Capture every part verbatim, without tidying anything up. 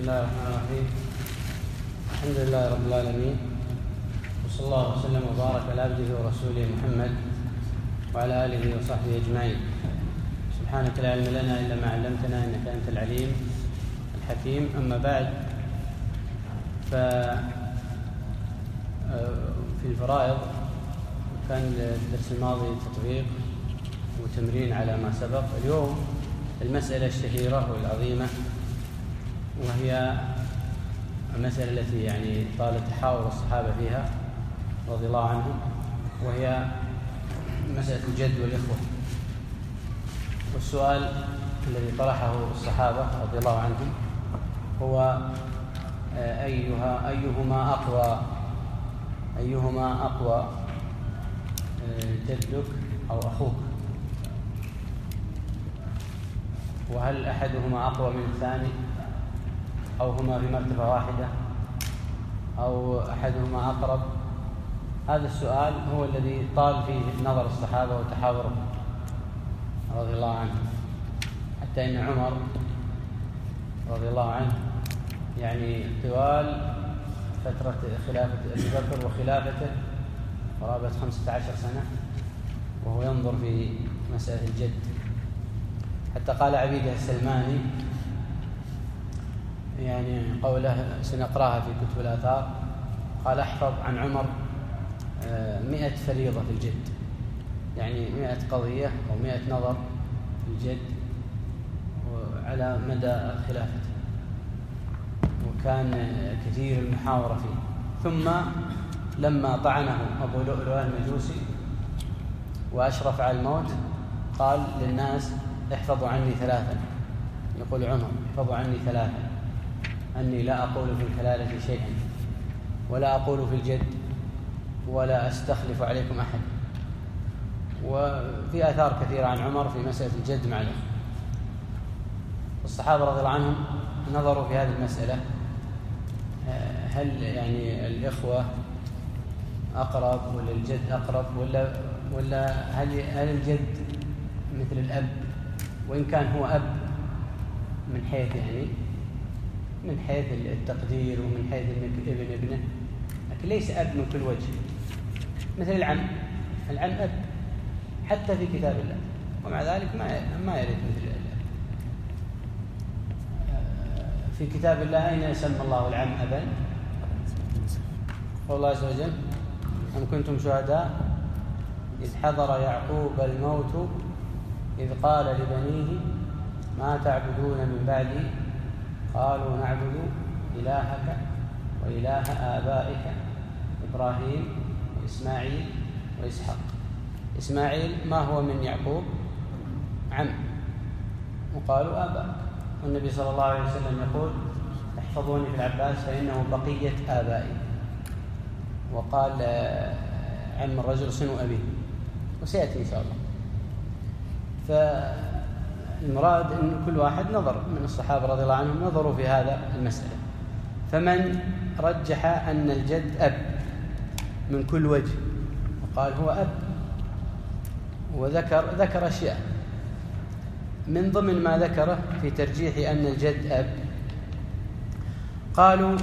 الله الرحمن الرحيم. الحمد لله رب العالمين، وصلى الله وسلم وبارك على عبده ورسوله محمد وعلى آله وصحبه أجمعين. سبحانك لا علم لنا إلا ما علمتنا إنك أنت العليم الحكيم. أما بعد، ففي الفرائض كان الدرس الماضي تطبيق وتمرين على ما سبق. اليوم المسألة الشهيرة والعظيمة، وهي المسألة التي يعني طال تحاور الصحابة فيها رضي الله عنهم، وهي مسألة الجد والإخوة. والسؤال الذي طرحه الصحابة رضي الله عنهم هو أيها أيهما أقوى أيهما أقوى جدك أو أخوك، وهل أحدهما أقوى من الثاني، أو هما في مرتبة واحدة، أو أحدهما أقرب؟ هذا السؤال هو الذي طال فيه نظر الصحابة وتحاورهم رضي الله عنهم، حتى إن عمر رضي الله عنه يعني طوال فترة خلافة أبي بكر وخلافته قرابة خمسة عشر سنة وهو ينظر في مسألة الجد، حتى قال عبيده السلماني يعني قوله سنقراها في كتب الآثار، قال: أحفظ عن عمر مئة فريضة في الجد، يعني مئة قضية أو مئة نظر في الجد على مدى خلافته، وكان كثير المحاورة فيه. ثم لما طعنه أبو لؤلؤ المجوسي وأشرف على الموت قال للناس: احفظوا عني ثلاثا. يقول عمر: احفظوا عني ثلاثا، أني لا أقول في الكلالة شيئا، ولا أقول في الجد، ولا أستخلف عليكم أحد. وفي آثار كثيرة عن عمر في مسألة الجد مع الأخوة. الصحابة رضي الله عنهم نظروا في هذه المسألة، هل يعني الإخوة أقرب ولا الجد أقرب، ولا ولا هل هل الجد مثل الأب، وإن كان هو أب من حيث يعني من حيث التقدير ومن حيث ابن ابنه، لكن ليس أب من كل وجه. مثل العم، العم أب حتى في كتاب الله، ومع ذلك ما ما يرد مثل الأب. في كتاب الله أين يسمى الله العم أبا؟ قال الله عز وجل: أم كنتم شهداء إذ حضر يعقوب الموت إذ قال لبنيه ما تعبدون من بعدي قالوا نعبد إلهك وإله آبائك إبراهيم وإسماعيل وإسحاق. إسماعيل ما هو من يعقوب؟ عم، وقالوا آباء. والنبي صلى الله عليه وسلم يقول: احفظوني في العباس فإنه بقية آبائي. وقال عم الرجل صنو أبيه، وسيأتي إن شاء الله. فالمراد أن كل واحد نظر من الصحابة رضي الله عنهم نظروا في هذا المسألة. فمن رجح أن الجد أب من كل وجه وقال هو أب، وذكر ذكر أشياء من ضمن ما ذكره في ترجيح أن الجد أب، قالوا: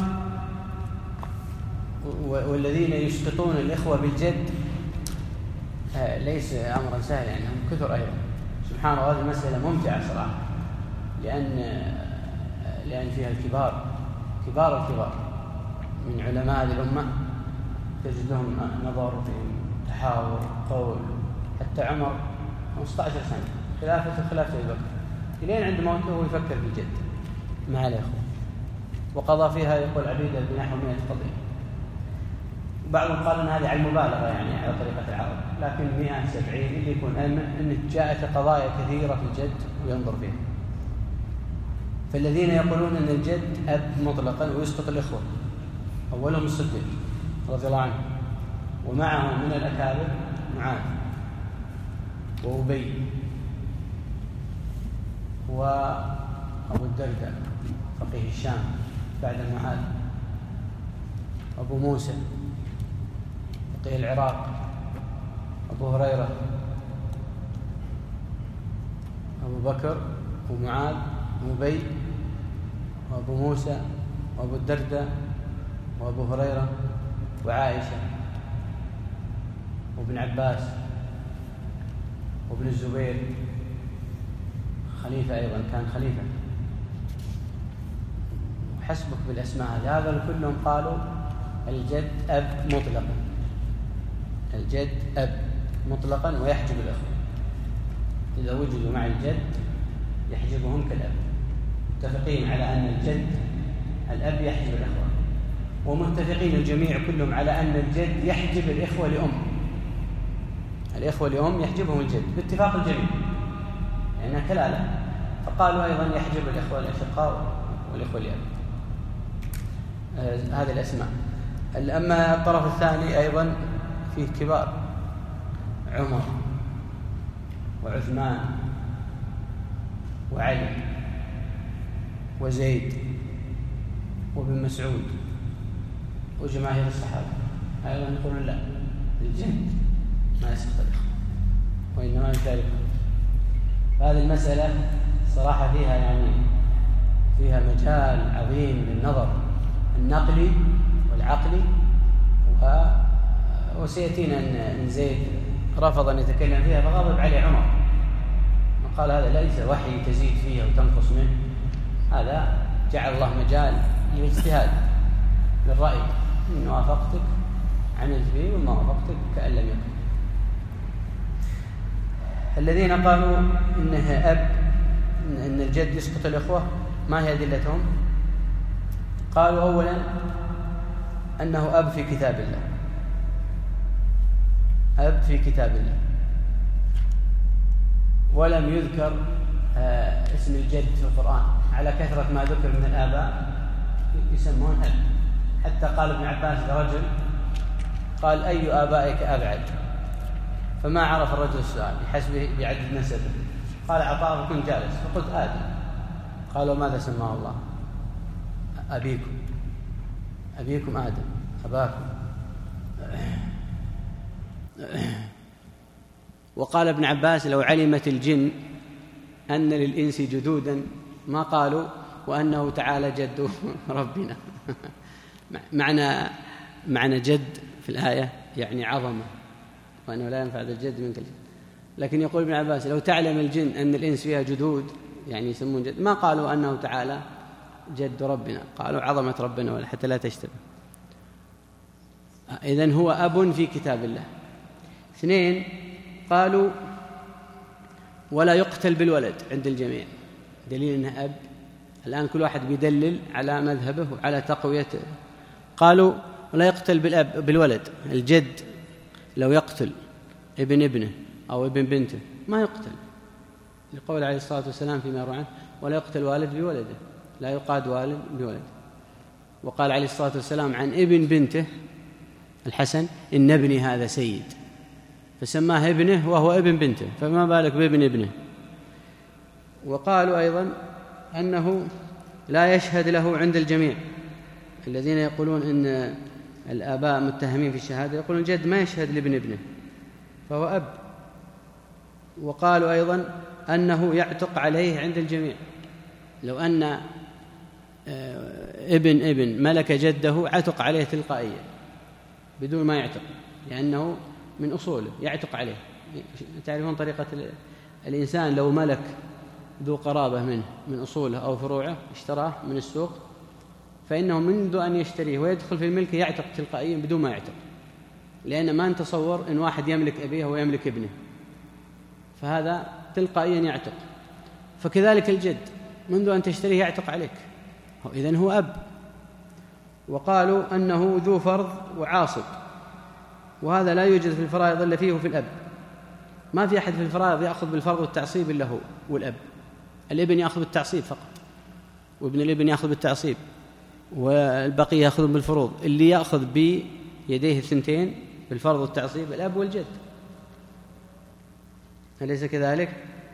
والذين يسقطون الإخوة بالجد ليس أمرا سهلا، يعني هم كثر أيضا. سبحان الله، هذه المسألة ممتعة صراحة، لأن لأن فيها الكبار كبار الكبار من علماء هذه الأمة، تجد لهم نظر في تحاور قول. حتى عمر خمسة عشر سنة خلافة خلافة أبي بكر، إلين عند موته هو يفكر في الجد مع الإخوة، وقضى فيها يقول عبيده بنحو مئة قضية. بعضهم قال أن هذه على المبالغة، يعني على طريقة العرب، لكن مئة سبعين اللي يكون أن جاءت قضايا كثيرة في الجد وينظر فيها. فالذين يقولون أن الجد أب مطلقا ويسقط الإخوة، أولهم الصديق رضي الله عنه، ومعه من الأكابر معاذ وأبي وأبو الدرداء فقيه الشام بعد معاذ، أبو موسى فقيه العراق، أبو هريرة، أبو بكر ومعاذ وأبي وأبو موسى وأبو الدرداء وأبو هريرة وعائشة وابن عباس وابن الزبير خليفة أيضا كان خليفة. حسبك بالأسماء هذا كلهم قالوا الجد أب مطلقا، الجد أب مطلقا ويحجب الأخوة، إذا وجدوا مع الجد يحجبهم كالأب. متفقين على أن الجد الأب يحجب الأخوة، ومتفقين الجميع كلهم على أن الجد يحجب الإخوة لأم، الإخوة لأم يحجبهم الجد باتفاق الجميع لأنها يعني كلالة، فقالوا أيضا يحجب الإخوة الأشقاء والإخوة لأب. آه هذه الأسماء. أما الطرف الثاني أيضا فيه كبار، عمر وعثمان وعلي وزيد وابن مسعود وجماهير الصحابة أيضا يقولون لا، الجد ما يسقط الإخوة وإنما يشاركهم. هذه المسألة صراحة فيها يعني فيها مجال عظيم للنظر النقلي والعقلي، و... وسيأتينا أن زيد رفض أن يتكلم فيها فغضب عليه عمر وقال هذا ليس وحي تزيد فيه وتنقص منه، هذا جعل الله مجال للاجتهاد للرأي، إن وافقتك عملت به وما وافقتك كأن لم يكن. الذين قالوا إنه أب إن الجد يسقط الإخوة ما هي أدلتهم؟ قالوا أولا أنه أب في كتاب الله، أب في كتاب الله، ولم يذكر آه اسم الجد في القرآن على كثرة ما ذكر من الآباء يسمون أب. حتى قال ابن عباس لرجل قال أي آبائك أبعد؟ فما عرف الرجل السؤال بحسبه بعدد نسبه، قال عطاء كنت جالس فقلت آدم. قالوا ماذا سماه الله؟ أبيكم، أبيكم آدم، أباكم. وقال ابن عباس لو علمت الجن أن للإنس جدودا ما قالوا وأنه تعالى جد ربنا. معنى معنى جد في الآية يعني عظمة، وأنه لا ينفع ذا الجد منك الجد. لكن يقول ابن عباس لو تعلم الجن أن الإنس فيها جدود يعني يسمون جد ما قالوا أنه تعالى جد ربنا، قالوا عظمة ربنا ولا حتى لا تشتبه. إذن هو أب في كتاب الله. اثنين قالوا ولا يقتل بالولد عند الجميع، دليل أنه أب. الآن كل واحد بيدلل على مذهبه وعلى تقويته. قالوا ولا يقتل بالأب بالولد، الجد لو يقتل ابن ابنه أو ابن بنته ما يقتل، لقول عليه الصلاة والسلام فيما يروى عنه ولا يقتل والد بولده، لا يقاد والد بولده. وقال عليه الصلاة والسلام عن ابن بنته الحسن إن ابني هذا سيد، فسماه ابنه وهو ابن بنته، فما بالك بابن ابنه. وقالوا أيضا أنه لا يشهد له عند الجميع، الذين يقولون إن الآباء متهمين في الشهادة يقولون الجد ما يشهد لابن ابنه فهو أب. وقالوا أيضا أنه يعتق عليه عند الجميع، لو أن ابن ابن ملك جده عتق عليه تلقائيا بدون ما يعتق، لأنه من أصوله يعتق عليه. تعرفون طريقة الإنسان لو ملك ذو قرابة منه من أصوله أو فروعه اشتراه من السوق، فإنه منذ أن يشتريه ويدخل في الملك يعتق تلقائيا بدون ما يعتق، لأن ما نتصور أن واحد يملك أبيه ويملك ابنه، فهذا تلقائيا يعتق. فكذلك الجد منذ أن تشتريه يعتق عليك، إذن هو أب. وقالوا أنه ذو فرض وعاصب، وهذا لا يوجد في الفرائض إلا فيه وفي الأب. ما في أحد في الفرائض يأخذ بالفرض والتعصيب إلا هو والأب. الابن يأخذ بالتعصيب فقط، وابن الابن يأخذ بالتعصيب، والبقية يأخذ بالفروض. اللي يأخذ بيديه الثنتين بالفرض والتعصيب الأب والجد، أليس كذلك؟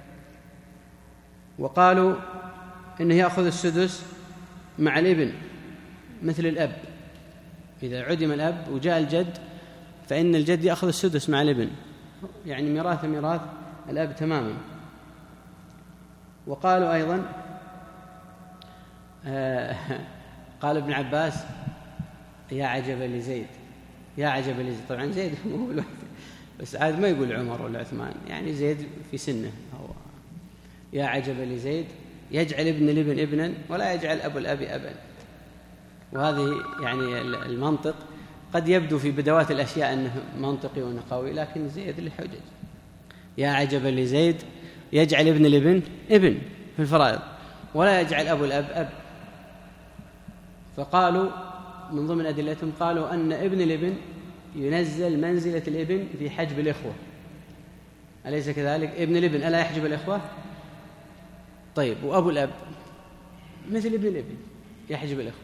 وقالوا إنه يأخذ السدس مع الابن مثل الأب، إذا عدم الأب وجاء الجد فإن الجد يأخذ السدس مع الابن، يعني ميراث ميراث الأب تماما. وقالوا أيضا قال ابن عباس يا عجبا لزيد، يا عجبا لزيد. طبعا زيد هو الواحد، بس عاد ما يقول عمر ولا عثمان، يعني زيد في سنه هو. يا عجبا لزيد يجعل ابن الابن ابنا ولا يجعل أبو الأب أبا. وهذه يعني المنطق قد يبدو في بدوات الأشياء أنه منطقي ونقوي، لكن زيد لحجج. يا عجبا لزيد يجعل ابن الابن ابن في الفرائض ولا يجعل أبو الأب أب. فقالوا من ضمن أدلتهم قالوا أن ابن الابن ينزل منزلة الابن في حجب الإخوة، أليس كذلك؟ ابن الابن ألا يحجب الإخوة؟ طيب وأبو الأب مثل ابن الابن يحجب الإخوة،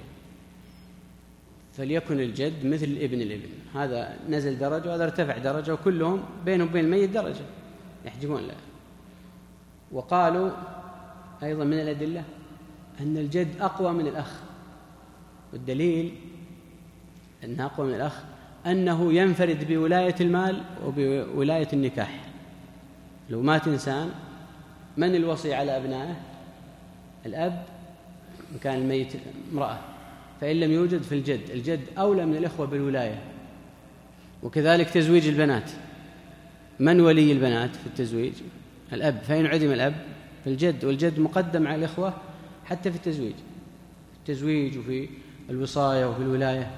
فليكن الجد مثل ابن الابن، هذا نزل درجة وهذا ارتفع درجة، وكلهم بينهم وبين الميت درجة يحجبون له. وقالوا أيضا من الأدلة أن الجد أقوى من الأخ، والدليل أنه أقوى من الأخ أنه ينفرد بولاية المال وبولاية النكاح. لو مات إنسان من الوصي على أبنائه؟ الأب إن كان الميت امرأة، فإن لم يوجد في الجد، الجد أولى من الإخوة بالولاية. وكذلك تزويج البنات، من ولي البنات في التزويج؟ الأب، فإن عدم الأب فالجد، والجد مقدم على الإخوة حتى في التزويج، في التزويج وفي الوصاية وفي الولاية.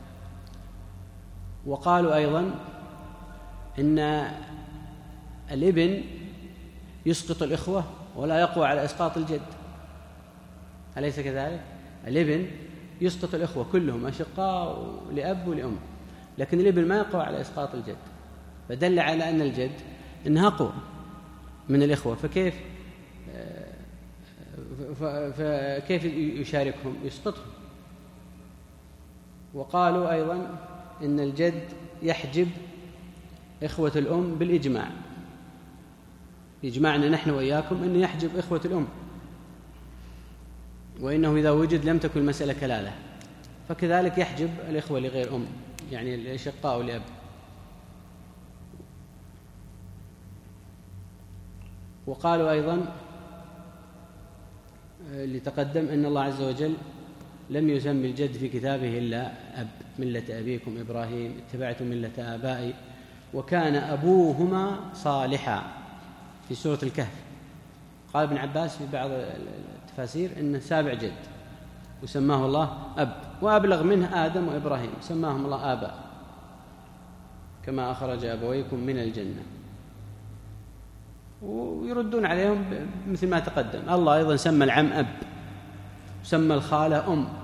وقالوا أيضا إن الابن يسقط الإخوة ولا يقوى على إسقاط الجد، أليس كذلك؟ الابن يسقط الإخوة كلهم أشقاء لأب ولأم، لكن الابن ما يقوى على إسقاط الجد، فدل على أن الجد إنها أقوى من الإخوة. فكيف فكيف يشاركهم؟ يسقطهم. وقالوا أيضا إن الجد يحجب إخوة الأم بالإجماع، إجماعنا نحن وإياكم أنه يحجب إخوة الأم، وإنه إذا وجد لم تكن المسألة كلالة، فكذلك يحجب الإخوة لغير أم، يعني الأشقاء لأب. وقالوا أيضا اللي تقدم أن الله عز وجل لم يسمي الجد في كتابه إلا أب، ملة أبيكم إبراهيم اتبعتم ملة آبائي وكان أبوهما صالحا في سورة الكهف. قال ابن عباس في بعض التفاسير إنه سابع جد وسماه الله أب، وأبلغ منه آدم وإبراهيم سماهم الله آباء، كما أخرج أبويكم من الجنة. ويردون عليهم مثل ما تقدم. الله أيضا سمى العم أب، سمى الخالة أم.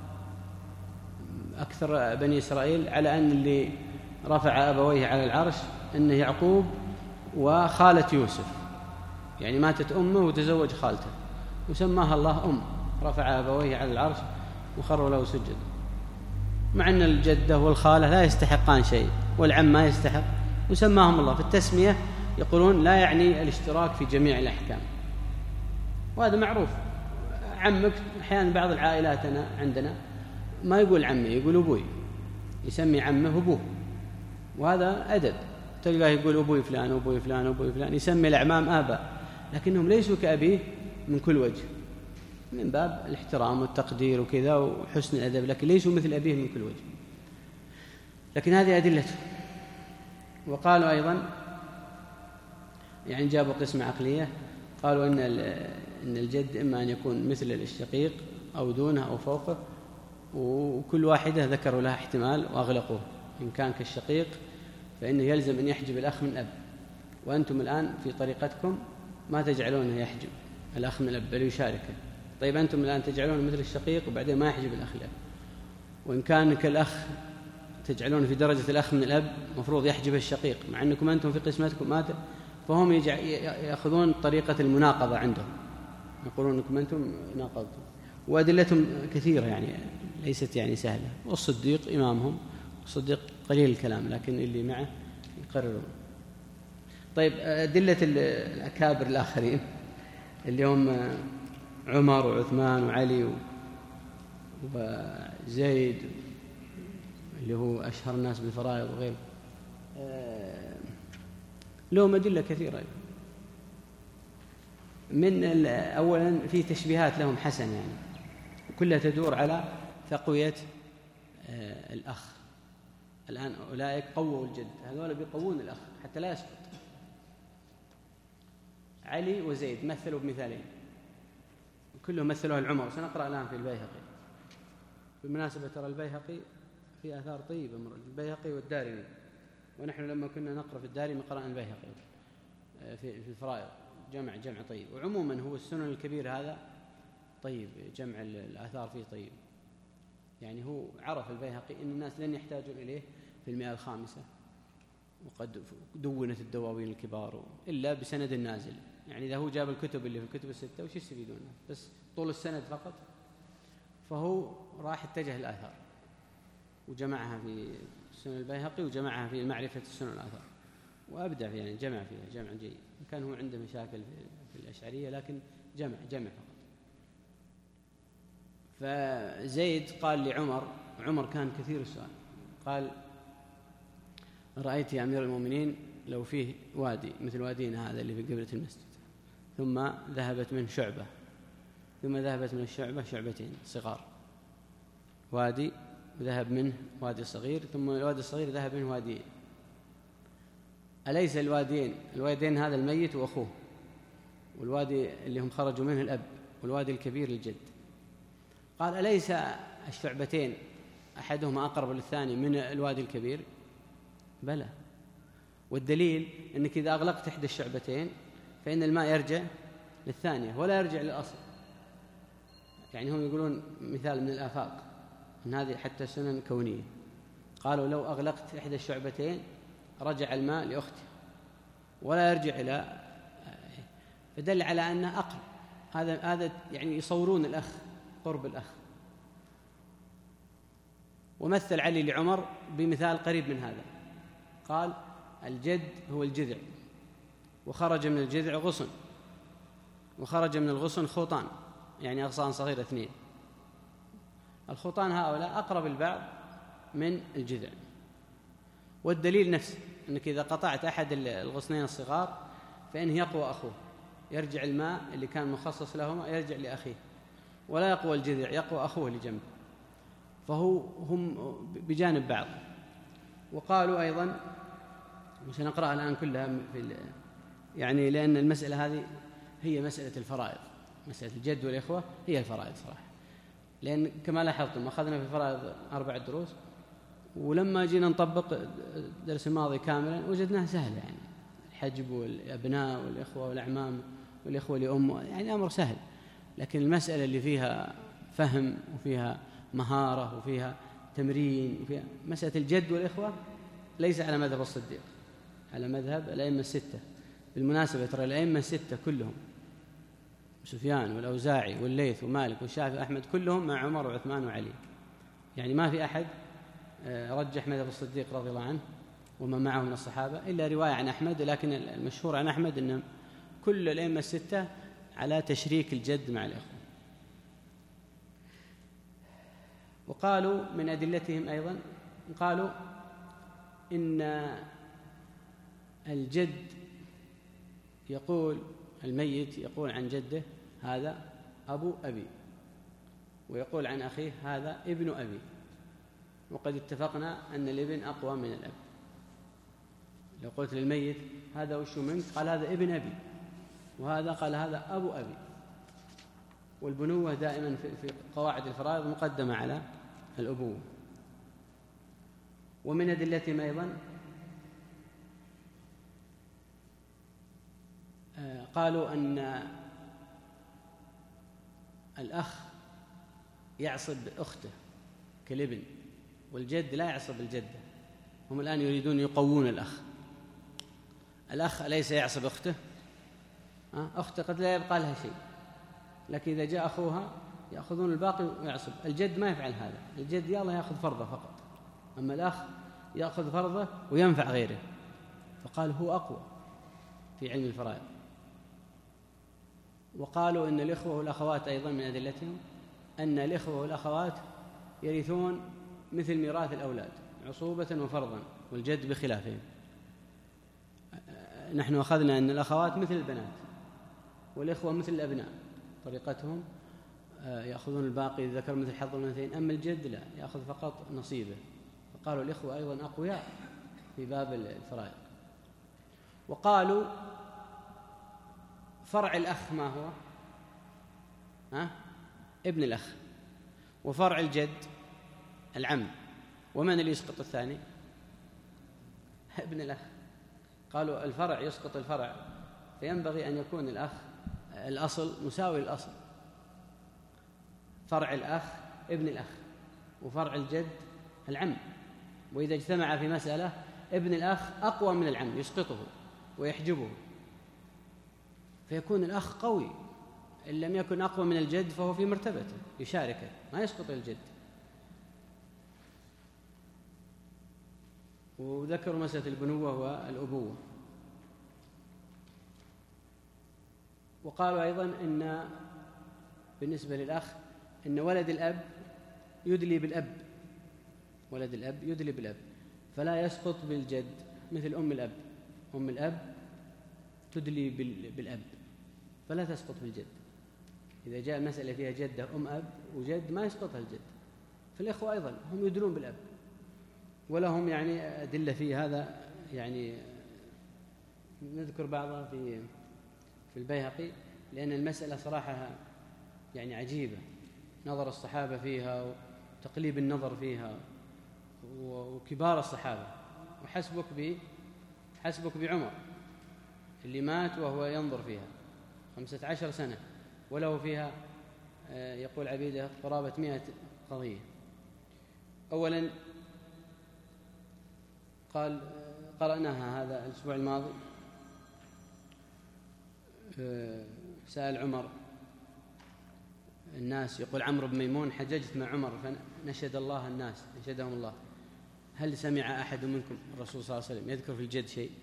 أكثر بني إسرائيل على أن اللي رفع أبويه على العرش أنه يعقوب وخالة يوسف، يعني ماتت أمه وتزوج خالته وسماها الله أم، رفع أبويه على العرش وخروا له سجد، مع أن الجدة والخالة لا يستحقان شيء والعم ما يستحق، وسماهم الله. في التسمية يقولون لا يعني الاشتراك في جميع الأحكام، وهذا معروف. عمك أحيانا بعض العائلات عندنا ما يقول عمي، يقول أبوي، يسمي عمه أبوه، وهذا أدب. تلقاه يقول أبوي فلان أبوي فلان أبوي فلان، يسمي الأعمام آباء، لكنهم ليسوا كأبيه من كل وجه، من باب الاحترام والتقدير وكذا وحسن الأدب، لكن ليسوا مثل أبيه من كل وجه. لكن هذه أدلته. وقالوا أيضا يعني جابوا قسمة عقلية، قالوا إن إن الجد إما أن يكون مثل الشقيق أو دونه أو فوقه، وكل واحدة ذكروا لها احتمال وأغلقوه. إن كان كالشقيق فإنه يلزم أن يحجب الأخ من أب، وأنتم الآن في طريقتكم ما تجعلونه يحجب الأخ من الأب بل يشاركه. طيب أنتم الآن تجعلونه مثل الشقيق وبعدين ما يحجب الأخ الأب. وإن كان كالأخ تجعلونه في درجة الأخ من الأب مفروض يحجب الشقيق، مع أنكم أنتم في قسمتكم مات، فهم يأخذون طريقة المناقضة عندهم، يقولون أنكم أنتم ناقضتم. وأدلتهم كثيرة يعني ليست يعني سهلة. والصديق إمامهم، الصديق قليل الكلام لكن اللي معه يقررون. طيب أدلة الأكابر الآخرين اللي هم عمر وعثمان وعلي وزيد اللي هو أشهر الناس بالفرائض وغيره، لهم أدلة كثيرة. من أولا في تشبيهات لهم حسن، يعني كلها تدور على تقوية الأخ. الآن أولئك قووا الجد، هذول بيقوون الأخ حتى لا يسقط. علي وزيد مثلوا بمثالين كلهم مثلوها العمر. سنقرأ الآن في البيهقي. بالمناسبة ترى البيهقي في آثار طيبة، البيهقي والدارمي، ونحن لما كنا نقرأ في الدارمي قرأنا البيهقي في الفرائض، جمع جمع طيب. وعموما هو السنن الكبير هذا طيب، جمع الآثار فيه طيب. يعني هو عرف البيهقي أن الناس لن يحتاجون إليه في المئة الخامسة، وقد دونت الدواوين الكبار إلا بسند النازل. يعني إذا هو جاب الكتب اللي في الكتب الستة وش يستفيدون؟ بس طول السند فقط. فهو راح اتجه الآثار وجمعها في سنن البيهقي وجمعها في معرفة السنن الآثار، وأبدع يعني جمع فيها جمع جيد. كان هو عنده مشاكل في الأشعرية لكن جمع جمع فقط. فزيد قال لعمر، عمر كان كثير السؤال، قال: رأيت يا أمير المؤمنين لو فيه وادي مثل وادينا هذا اللي في قبلة المسجد، ثم ذهبت منه شعبة، ثم ذهبت من الشعبة شعبتين صغار، وادي ذهب منه وادي صغير، ثم الوادي الصغير ذهب منه واديين، أليس الواديين الواديين هذا الميت وأخوه، والوادي اللي هم خرجوا منه الأب، والوادي الكبير الجد؟ قال: أليس الشعبتين أحدهما أقرب للثاني من الوادي الكبير؟ بلى، والدليل أنك إذا أغلقت إحدى الشعبتين فإن الماء يرجع للثانية ولا يرجع للأصل. يعني هم يقولون مثال من الآفاق من هذه حتى سنن كونية، قالوا لو أغلقت إحدى الشعبتين رجع الماء لأخته ولا يرجع إلى، فدل على أنه أقل. هذا هذا يعني يصورون الأخ، قرب الأخ. ومثل علي لعمر بمثال قريب من هذا، قال: الجد هو الجذع، وخرج من الجذع غصن، وخرج من الغصن خوطان، يعني أغصان صغيرة اثنين. الخوطان هؤلاء أقرب البعض من الجذع، والدليل نفسه أنك إذا قطعت أحد الغصنين الصغار فإنه يقوى أخوه، يرجع الماء اللي كان مخصص لهما يرجع لأخيه، ولا يقوى الجذع، يقوى أخوه اللي جنبه. فهو هم بجانب بعض. وقالوا أيضا، وسنقرأها الآن كلها في يعني لأن المسألة هذه هي مسألة الفرائض، مسألة الجد والإخوة هي الفرائض صراحة. لأن كما لاحظتم أخذنا في الفرائض أربع دروس، ولما جينا نطبق الدرس الماضي كاملا وجدناه سهل، يعني الحجب والأبناء والإخوة والأعمام والإخوة لأم، يعني أمر سهل. لكن المسألة اللي فيها فهم وفيها مهارة وفيها تمرين وفيها مسألة الجد والإخوة ليس على مذهب الصديق، على مذهب الأئمة الستة. بالمناسبة ترى الأئمة الستة كلهم، سفيان والأوزاعي والليث ومالك والشافعي وأحمد، كلهم مع عمر وعثمان وعلي. يعني ما في أحد رجح مذهب الصديق رضي الله عنه ومن معه من الصحابة إلا رواية عن أحمد، لكن المشهور عن أحمد أن كل الأئمة الستة على تشريك الجد مع الإخوة. وقالوا من أدلتهم أيضا، قالوا إن الجد يقول، الميت يقول عن جده هذا أبو أبي، ويقول عن أخيه هذا ابن أبي، وقد اتفقنا أن الابن أقوى من الأب. لو قلت للميت هذا وش منك؟ قال هذا ابن أبي، وهذا قال هذا أبو أبي. والبنوة دائما في قواعد الفرائض مقدمة على الأبوة. ومن أدلتهم أيضا قالوا أن الأخ يعصب أخته كالابن، والجد لا يعصب الجدة. هم الآن يريدون يقوون الأخ. الأخ أليس يعصب أخته؟ أخته قد لا يبقى لها شيء، لكن إذا جاء أخوها يأخذون الباقي ويعصب. الجد ما يفعل هذا، الجد يلا يأخذ فرضه فقط، أما الأخ يأخذ فرضه وينفع غيره. فقال هو أقوى في علم الفرائض. وقالوا إن الإخوة والأخوات أيضا من أدلتهم أن الإخوة والأخوات يرثون مثل ميراث الأولاد عصوبة وفرضا، والجد بخلافهم. نحن أخذنا أن الأخوات مثل البنات والإخوة مثل الأبناء، طريقتهم يأخذون الباقي ذكر مثل حظ الأنثيين، أما الجد لا، يأخذ فقط نصيبه. فقالوا الإخوة أيضا أقوياء في باب الفرائض. وقالوا فرع الأخ ما هو؟ ها؟ ابن الأخ. وفرع الجد العم. ومن اللي يسقط الثاني؟ ابن الأخ. قالوا الفرع يسقط الفرع، فينبغي أن يكون الأخ الأصل مساوي للأصل. فرع الأخ ابن الأخ، وفرع الجد العم. وإذا اجتمع في مسألة ابن الأخ أقوى من العم يسقطه ويحجبه، فيكون الأخ قوي. إن لم يكن أقوى من الجد فهو في مرتبته يشاركه، ما يسقط الجد. وذكروا مسألة البنوة والأبوة. وقالوا أيضا إن بالنسبة للأخ إن ولد الأب يدلي بالأب، ولد الأب يدلي بالأب، فلا يسقط بالجد مثل أم الأب. أم الأب تدلي بالأب فلا تسقط بالجد. إذا جاء مسألة فيها جدة أم أب وجد ما يسقطها الجد. فالإخوة أيضا هم يدلون بالأب، ولهم يعني أدلة في هذا، يعني نذكر بعضها في في البيهقي، لأن المسألة صراحة يعني عجيبة، نظر الصحابة فيها وتقليب النظر فيها وكبار الصحابة. وحسبك ب حسبك بعمر اللي مات وهو ينظر فيها خمسة عشر سنة، وله فيها يقول عبيده قرابة مئة قضية. أولا قال قرأناها هذا الأسبوع الماضي، سأل عمر الناس، يقول عمرو بن ميمون حججت مع عمر فنشد الله الناس، نشدهم الله، هل سمع أحد منكم الرسول صلى الله عليه وسلم يذكر في الجد شيء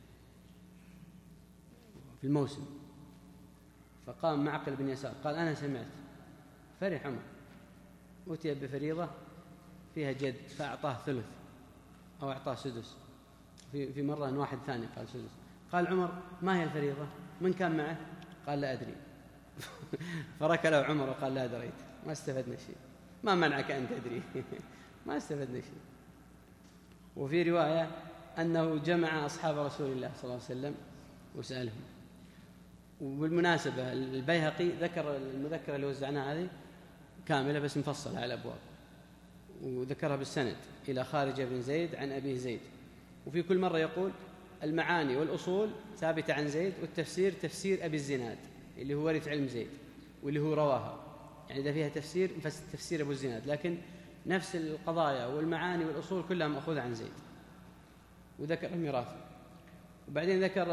في الموسم؟ فقام معقل بن يسار قال أنا سمعت. فرح عمر، أتي بفريضة فيها جد فأعطاه ثلث أو أعطاه سدس، في في مرة أن واحد ثاني قال سدس. قال عمر ما هي الفريضة؟ من كان معه؟ قال لا أدري. فرك له عمر وقال لا دريت، ما استفدنا شيء. ما منعك أن تدري؟ ما استفدنا شيء. وفي رواية أنه جمع أصحاب رسول الله صلى الله عليه وسلم وسألهم. وبالمناسبة البيهقي ذكر المذكرة اللي وزعناها هذه كاملة بس مفصلة على الأبواب، وذكرها بالسند إلى خارجة بن زيد عن أبيه زيد. وفي كل مرة يقول المعاني والأصول ثابتة عن زيد، والتفسير تفسير أبي الزناد اللي هو ورث علم زيد واللي هو رواها، يعني إذا فيها تفسير تفسير أبو الزناد، لكن نفس القضايا والمعاني والأصول كلها مأخوذة عن زيد. وذكر الميراث. وبعدين ذكر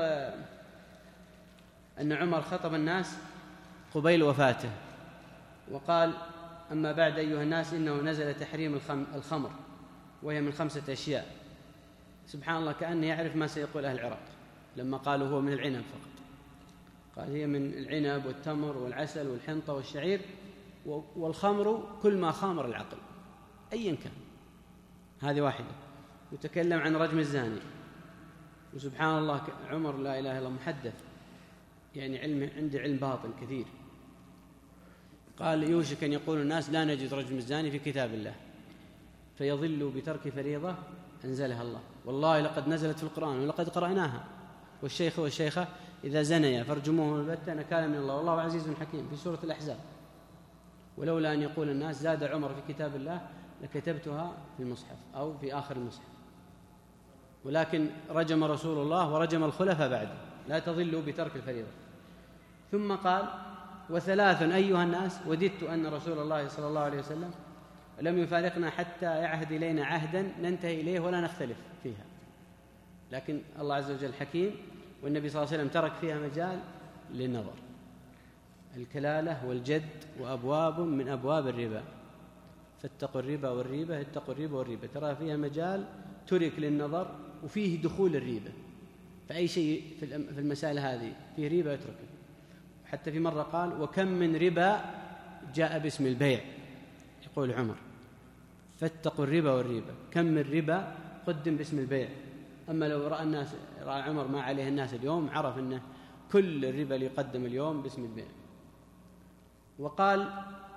أن عمر خطب الناس قبيل وفاته وقال أما بعد أيها الناس إنه نزل تحريم الخمر وهي من خمسة أشياء. سبحان الله كأنه يعرف ما سيقول أهل العراق لما قالوا هو من العنب فقط، قال هي من العنب والتمر والعسل والحنطة والشعير، والخمر كل ما خامر العقل أيا كان. هذه واحدة. وتكلم عن رجم الزاني. وسبحان الله عمر لا إله إلا الله محدث، يعني علم عنده علم باطن كثير. قال يوشك أن يقول الناس لا نجد رجم الزاني في كتاب الله فيضل بترك فريضة أنزلها الله، والله لقد نزلت في القرآن ولقد قرأناها، والشيخ والشيخة إذا زنيا فارجموهم البتة نكالا من الله والله عزيز حكيم في سورة الأحزاب. ولولا أن يقول الناس زاد عمر في كتاب الله لكتبتها في المصحف أو في آخر المصحف، ولكن رجم رسول الله ورجم الخلفاء بعده، لا تضلوا بترك الفريضة. ثم قال وثلاث أيها الناس وددت أن رسول الله صلى الله عليه وسلم لم يفارقنا حتى يعهد إلينا عهدا ننتهي إليه ولا نختلف فيها، لكن الله عز وجل حكيم، والنبي صلى الله عليه وسلم ترك فيها مجال للنظر. الكلالة والجد وأبواب من أبواب الربا، فاتقوا الربا والريبة، اتقوا الربا والريبة، ترى فيها مجال ترك للنظر وفيه دخول الريبة. فأي شيء في المسائل هذه فيه ريبة يتركه. حتى في مرة قال وكم من ربا جاء باسم البيع، يقول عمر فاتقوا الربا والريبة، كم من ربا قدم باسم البيع. أما لو رأى الناس رأى عمر ما عليه الناس اليوم عرف أنه كل الربا اللي يقدم اليوم باسم البيع. وقال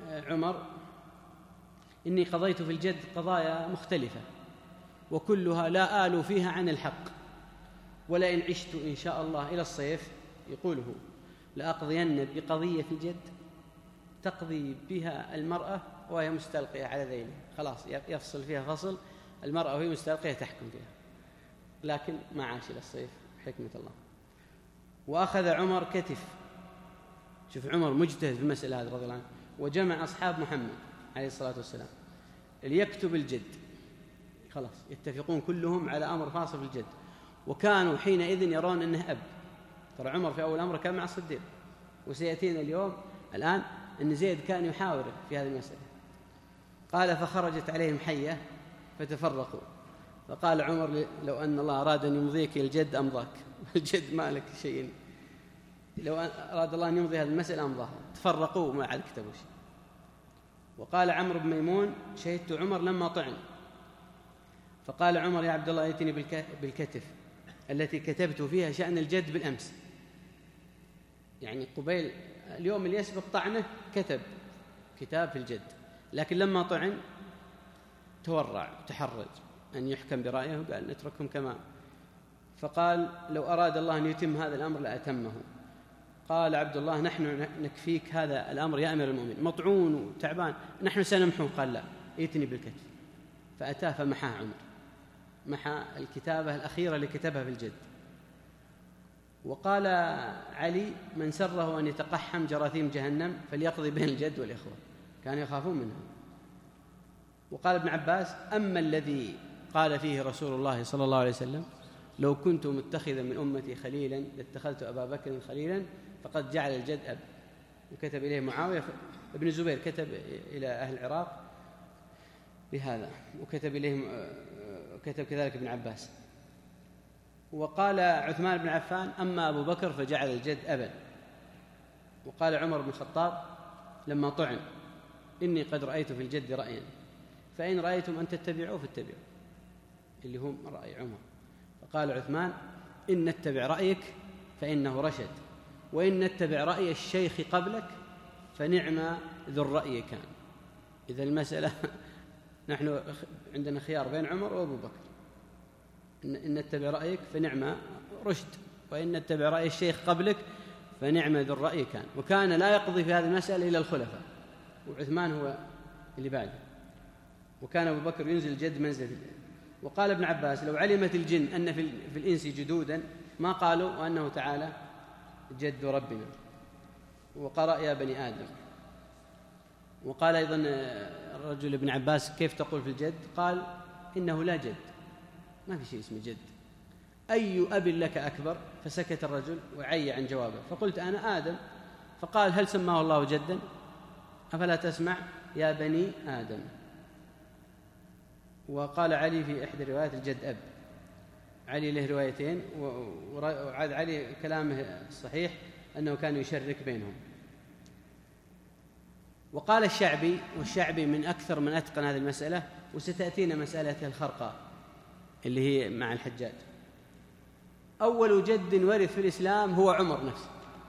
عمر: إني قضيت في الجد قضايا مختلفة وكلها لا آل فيها عن الحق، ولئن عشت إن شاء الله إلى الصيف، يقوله، لأقضين بقضية في الجد تقضي بها المرأة وهي مستلقية على ذيله، خلاص يفصل فيها فصل، المرأة وهي مستلقية تحكم فيها، لكن ما عاش إلى الصيف حكمة الله. وأخذ عمر كتف، شوف عمر مجتهد في المسألة هذه رضي الله عنه، وجمع أصحاب محمد عليه الصلاة والسلام ليكتب الجد، خلاص يتفقون كلهم على أمر فاصل في الجد، وكانوا حينئذ يرون أنه أب. ترى عمر في أول أمر كان مع الصديق، وسيأتينا اليوم الآن أن زيد كان يحاور في هذه المسألة. قال: فخرجت عليهم حية فتفرقوا، فقال عمر: لو أن الله أراد أن يمضيك الجد أمضاك، الجد ما لك شيء، لو أراد الله أن يمضي هذه المسألة أمضاها. تفرقوا ما عاد كتبوا شيء. وقال عمرو بن ميمون: شهدت عمر لما طعن، فقال عمر: يا عبد الله ائتني بالكتف التي كتبت فيها شأن الجد بالأمس، يعني قبيل اليوم اللي يسبق طعنه كتب كتاب في الجد، لكن لما طعن تورع تحرج أن يحكم برأيه وقال نتركهم كما. فقال: لو أراد الله أن يتم هذا الأمر لأتمه. قال عبد الله: نحن نكفيك هذا الأمر يا أمير المؤمنين، مطعون وتعبان، نحن سنمحوه. قال: لا، ائتني بالكتف. فأتاه فمحاه عمر، محى الكتابة الأخيرة اللي كتبها في الجد. وقال علي: من سره أن يتقحم جراثيم جهنم فليقضي بين الجد والإخوة، كانوا يخافون منها. وقال ابن عباس: أما الذي قال فيه رسول الله صلى الله عليه وسلم: لو كنت متخذا من أمتي خليلا لاتخذت أبا بكر خليلا، فقد جعل الجد أب. وكتب إليه معاوية ابن الزبير، كتب إلى أهل العراق بهذا، وكتب إليهم كتب كذلك ابن عباس. وقال عثمان بن عفان: أما أبو بكر فجعل الجد أبا. وقال عمر بن الخطاب لما طعن: إني قد رأيت في الجد رأيا، فإن رأيتم أن تتبعوه فاتبعوا، اللي هم رأي عمر. فقال عثمان: إن نتبع رأيك فإنه رشد، وإن نتبع رأي الشيخ قبلك فنعم ذو الرأي كان. إذا المسألة نحن عندنا خيار بين عمر وأبو بكر، إن نتبع رأيك فنعم رشد، وإن نتبع رأي الشيخ قبلك فنعم ذو الرأي كان. وكان لا يقضي في هذه المسألة إلى الخلفاء، وعثمان هو اللي بعده، وكان أبو بكر ينزل الجد منزل. وقال ابن عباس: لو علمت الجن أن في الإنس جدودا ما قالوا وأنه تعالى جد ربنا. وقرأ: يا بني آدم. وقال أيضا الرجل ابن عباس: كيف تقول في الجد؟ قال: إنه لا جد، ما في شيء اسمه جد، أي أب لك أكبر؟ فسكت الرجل وعي عن جوابه. فقلت: أنا آدم. فقال: هل سماه الله جدا؟ أفلا تسمع يا بني آدم. وقال علي في إحدى روايات: الجد أب. علي له روايتين، وعاد علي كلامه الصحيح أنه كان يشرك بينهم. وقال الشعبي، والشعبي من أكثر من أتقن هذه المسألة، وستأتينا مسألة الخرقاء اللي هي مع الحجاج: أول جد ورث في الإسلام هو عمر نفسه.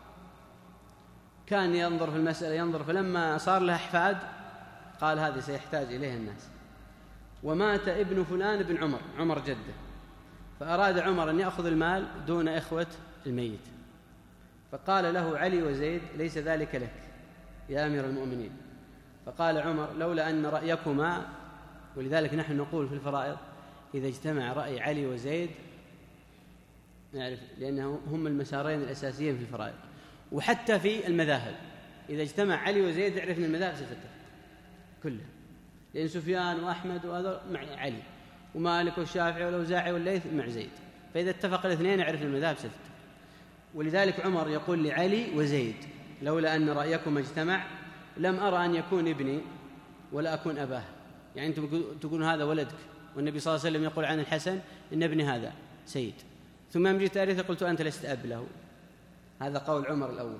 كان ينظر في المسألة ينظر، فلما صار له أحفاد قال: هذه سيحتاج إليها الناس. ومات ابن فلان بن عمر، عمر جده، فأراد عمر أن يأخذ المال دون إخوة الميت، فقال له علي وزيد: ليس ذلك لك يا أمير المؤمنين. فقال عمر: لولا أن رأيكما، ولذلك نحن نقول في الفرائض إذا اجتمع رأي علي وزيد نعرف، لأنهم هم المسارين الأساسيين في الفرائض. وحتى في المذاهب إذا اجتمع علي وزيد اعرف أن المذاهب ستة كلها، لأن سفيان وأحمد وهذا مع علي، ومالك والشافعي والأوزاعي والليث مع زيد، فإذا اتفق الاثنين اعرف أن المذاهب ستة. ولذلك عمر يقول لعلي وزيد: لولا أن رأيكم اجتمع لم أرى أن يكون ابني ولا أكون أباه. يعني أنتم تقولون هذا ولدك، والنبي صلى الله عليه وسلم يقول عن الحسن: إن ابني هذا سيد، ثم يمجي تاريخه قلت أنت لست أب له. هذا قول عمر الأول.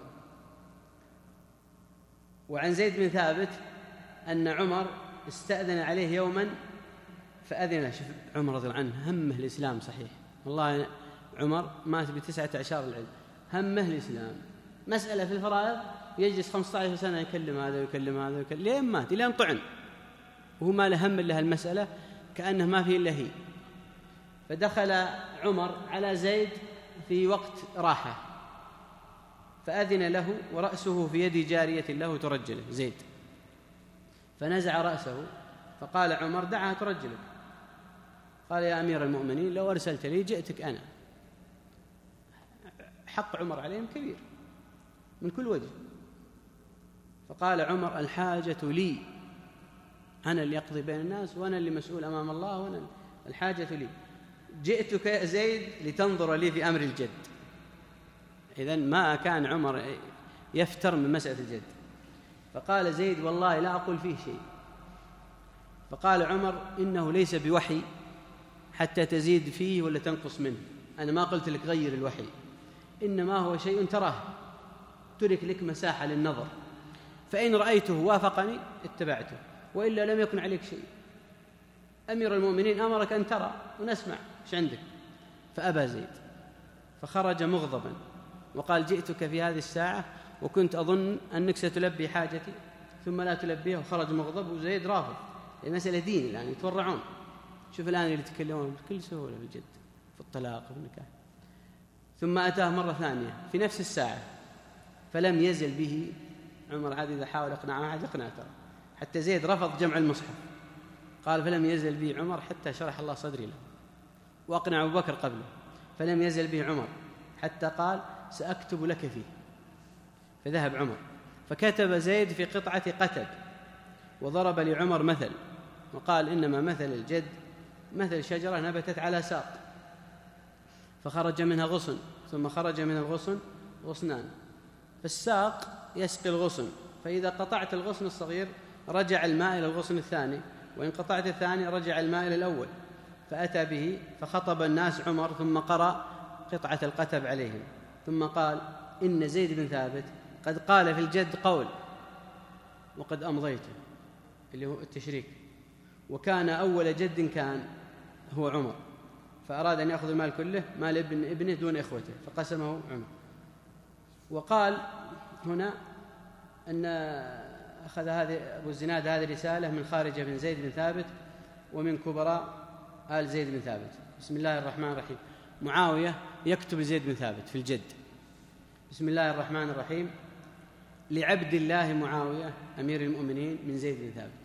وعن زيد بن ثابت أن عمر استأذن عليه يوما فأذن. شوف عمر رضي الله عنه همه الإسلام، صحيح والله عمر مات بتسعة أعشار العلم، همه الإسلام، مسألة في الفرائض يجلس خمسة عشر سنة يكلم هذا ويكلم هذا ويكلم لين مات، لين طعن وهو ما له هم إلا المسألة، كأنه ما فيه إلا هي. فدخل عمر على زيد في وقت راحة فأذن له ورأسه في يد جارية له ترجله زيد، فنزع رأسه فقال عمر دعها ترجلك. قال يا أمير المؤمنين لو أرسلت لي جئتك أنا. حق عمر عليهم كبير من كل وجه. فقال عمر الحاجة لي، أنا اللي أقضي بين الناس وأنا اللي مسؤول أمام الله، وأنا الحاجة لي، جئتك يا زيد لتنظر لي في أمر الجد. إذن ما كان عمر يفتر من مسألة الجد. فقال زيد والله لا أقول فيه شيء. فقال عمر إنه ليس بوحي حتى تزيد فيه ولا تنقص منه، أنا ما قلت لك غير الوحي، إنما هو شيء تراه، ترك لك مساحة للنظر، فإن رأيته وافقني اتبعته وإلا لم يكن عليك شيء. أمير المؤمنين أمرك أن ترى ونسمع إيش عندك. فأبى زيد، فخرج مغضبا وقال جئتك في هذه الساعة وكنت أظن أنك ستلبي حاجتي ثم لا تلبيها، وخرج مغضب. وزيد رافض، المسألة دين الآن يتورعون. شوف الآن اللي يتكلمون بكل سهولة في الجد في الطلاق وفي النكاح. ثم أتاه مرة ثانية في نفس الساعة فلم يزل به عمر، عاد إذا حاول إقناع أحد يقنع ترى، حتى زيد رفض جمع المصحف. قال فلم يزل به عمر حتى شرح الله صدري له، وأقنع أبو بكر قبله، فلم يزل به عمر حتى قال سأكتب لك فيه. فذهب عمر فكتب زيد في قطعة قتب وضرب لعمر مثل وقال إنما مثل الجد مثل شجرة نبتت على ساق فخرج منها غصن، ثم خرج من الغصن غصنان، فالساق يسقي الغصن، فإذا قطعت الغصن الصغير رجع الماء إلى الغصن الثاني، وإن قطعت الثاني رجع الماء إلى الأول. فأتى به فخطب الناس عمر ثم قرأ قطعة القتب عليهم، ثم قال إن زيد بن ثابت قد قال في الجد قول وقد أمضيته، اللي هو التشريك، وكان أول جد كان هو عمر، فأراد أن يأخذ المال كله، مال ابن ابنه دون إخوته، فقسمه عمر. وقال هنا أن أخذ هذه أبو الزناد هذه الرسالة من خارجة بن زيد بن ثابت ومن كبراء آل زيد بن ثابت. بسم الله الرحمن الرحيم. معاوية يكتب زيد بن ثابت في الجد. بسم الله الرحمن الرحيم. لعبد الله معاوية أمير المؤمنين من زيد بن ثابت.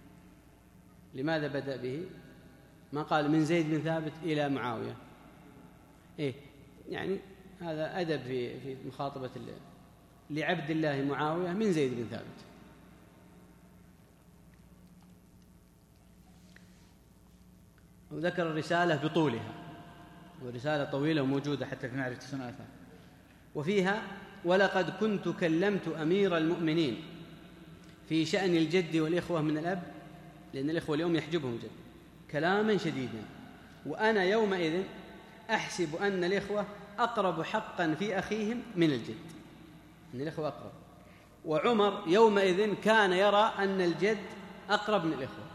لماذا بدأ به؟ ما قال من زيد بن ثابت إلى معاوية، إيه يعني هذا أدب في في مخاطبة الله. لعبد الله معاوية من زيد بن ثابت. وذكر الرسالة بطولها، ورسالة طويلة وموجودة حتى في معرفة صناعتها. وفيها ولقد كنت كلمت أمير المؤمنين في شأن الجد والإخوة من الأب، لأن الإخوة اليوم يحجبهم جد، كلاما شديدا، وأنا يومئذ أحسب أن الإخوة أقرب حقا في أخيهم من الجد، أن الإخوة أقرب. وعمر يومئذ كان يرى أن الجد أقرب من الإخوة.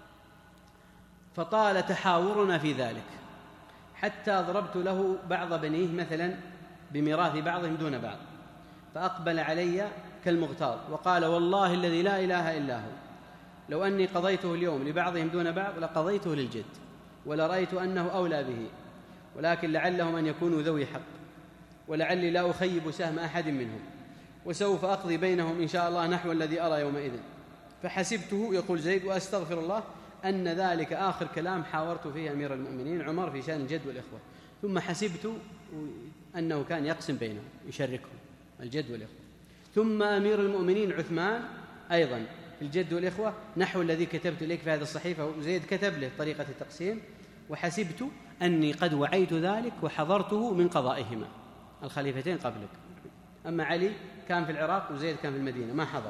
فطال تحاورنا في ذلك حتى ضربت له بعض بنيه مثلا بميراث بعضهم دون بعض، فأقبل علي كالمغتاظ وقال والله الذي لا إله إلا هو لو أني قضيته اليوم لبعضهم دون بعض لقضيته للجد، ولرأيت أنه أولى به، ولكن لعلهم أن يكونوا ذوي حق، ولعلي لا أخيب سهم أحد منهم، وسوف أقضي بينهم إن شاء الله نحو الذي أرى يومئذ. فحسبته يقول زيد وأستغفر الله أن ذلك آخر كلام حاورت فيه أمير المؤمنين عمر في شأن الجد والإخوة، ثم حسبت أنه كان يقسم بينهم يشركهم الجد والإخوة. ثم أمير المؤمنين عثمان أيضا في الجد والإخوة نحو الذي كتبت إليك في هذه الصحيفة، وزيد كتب له طريقة التقسيم. وحسبت أني قد وعيت ذلك وحضرته من قضائهما الخليفتين قبلك. أما علي كان في العراق وزيد كان في المدينة ما حضر.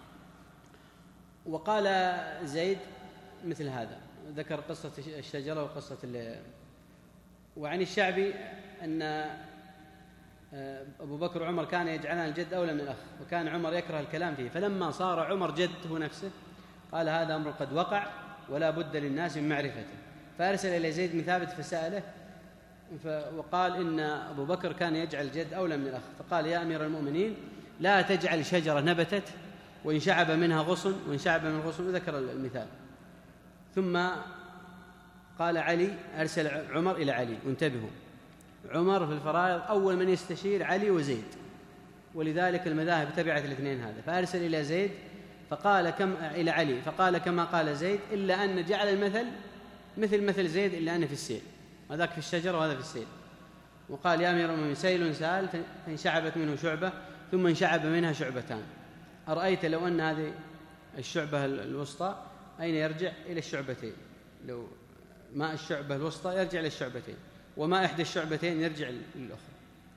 وقال زيد مثل هذا، ذكر قصة الشجرة وقصة اللي. وعن الشعبي أن أبو بكر وعمر كان يجعلان الجد أولى من الأخ، وكان عمر يكره الكلام فيه، فلما صار عمر جد هو نفسه قال هذا أمر قد وقع ولا بد للناس من معرفته، فأرسل إلى زيد بن ثابت فسأله وقال إن أبو بكر كان يجعل الجد أولى من الأخ، فقال يا أمير المؤمنين لا تجعل شجرة نبتت وإن شعب منها غصن وإن شعب من الغصن، وذكر المثال. ثم قال علي، أرسل عمر إلى علي، وانتبهوا عمر في الفرائض أول من يستشير علي وزيد، ولذلك المذاهب تبعت الاثنين هذا، فأرسل إلى زيد فقال كم إلى علي فقال كما قال زيد، إلا أن جعل المثل مثل مثل زيد إلا أن في السيل، هذاك في الشجرة وهذا في السيل. وقال يا أمير المؤمنين سيل سال فانشعبت منه شعبة ثم انشعب منها شعبتان، أرأيت لو أن هذه الشعبة الوسطى أين يرجع؟ إلى الشعبتين، لو ماء الشعبة الوسطى يرجع إلى الشعبتين، وما إحدى الشعبتين يرجع للأخرى.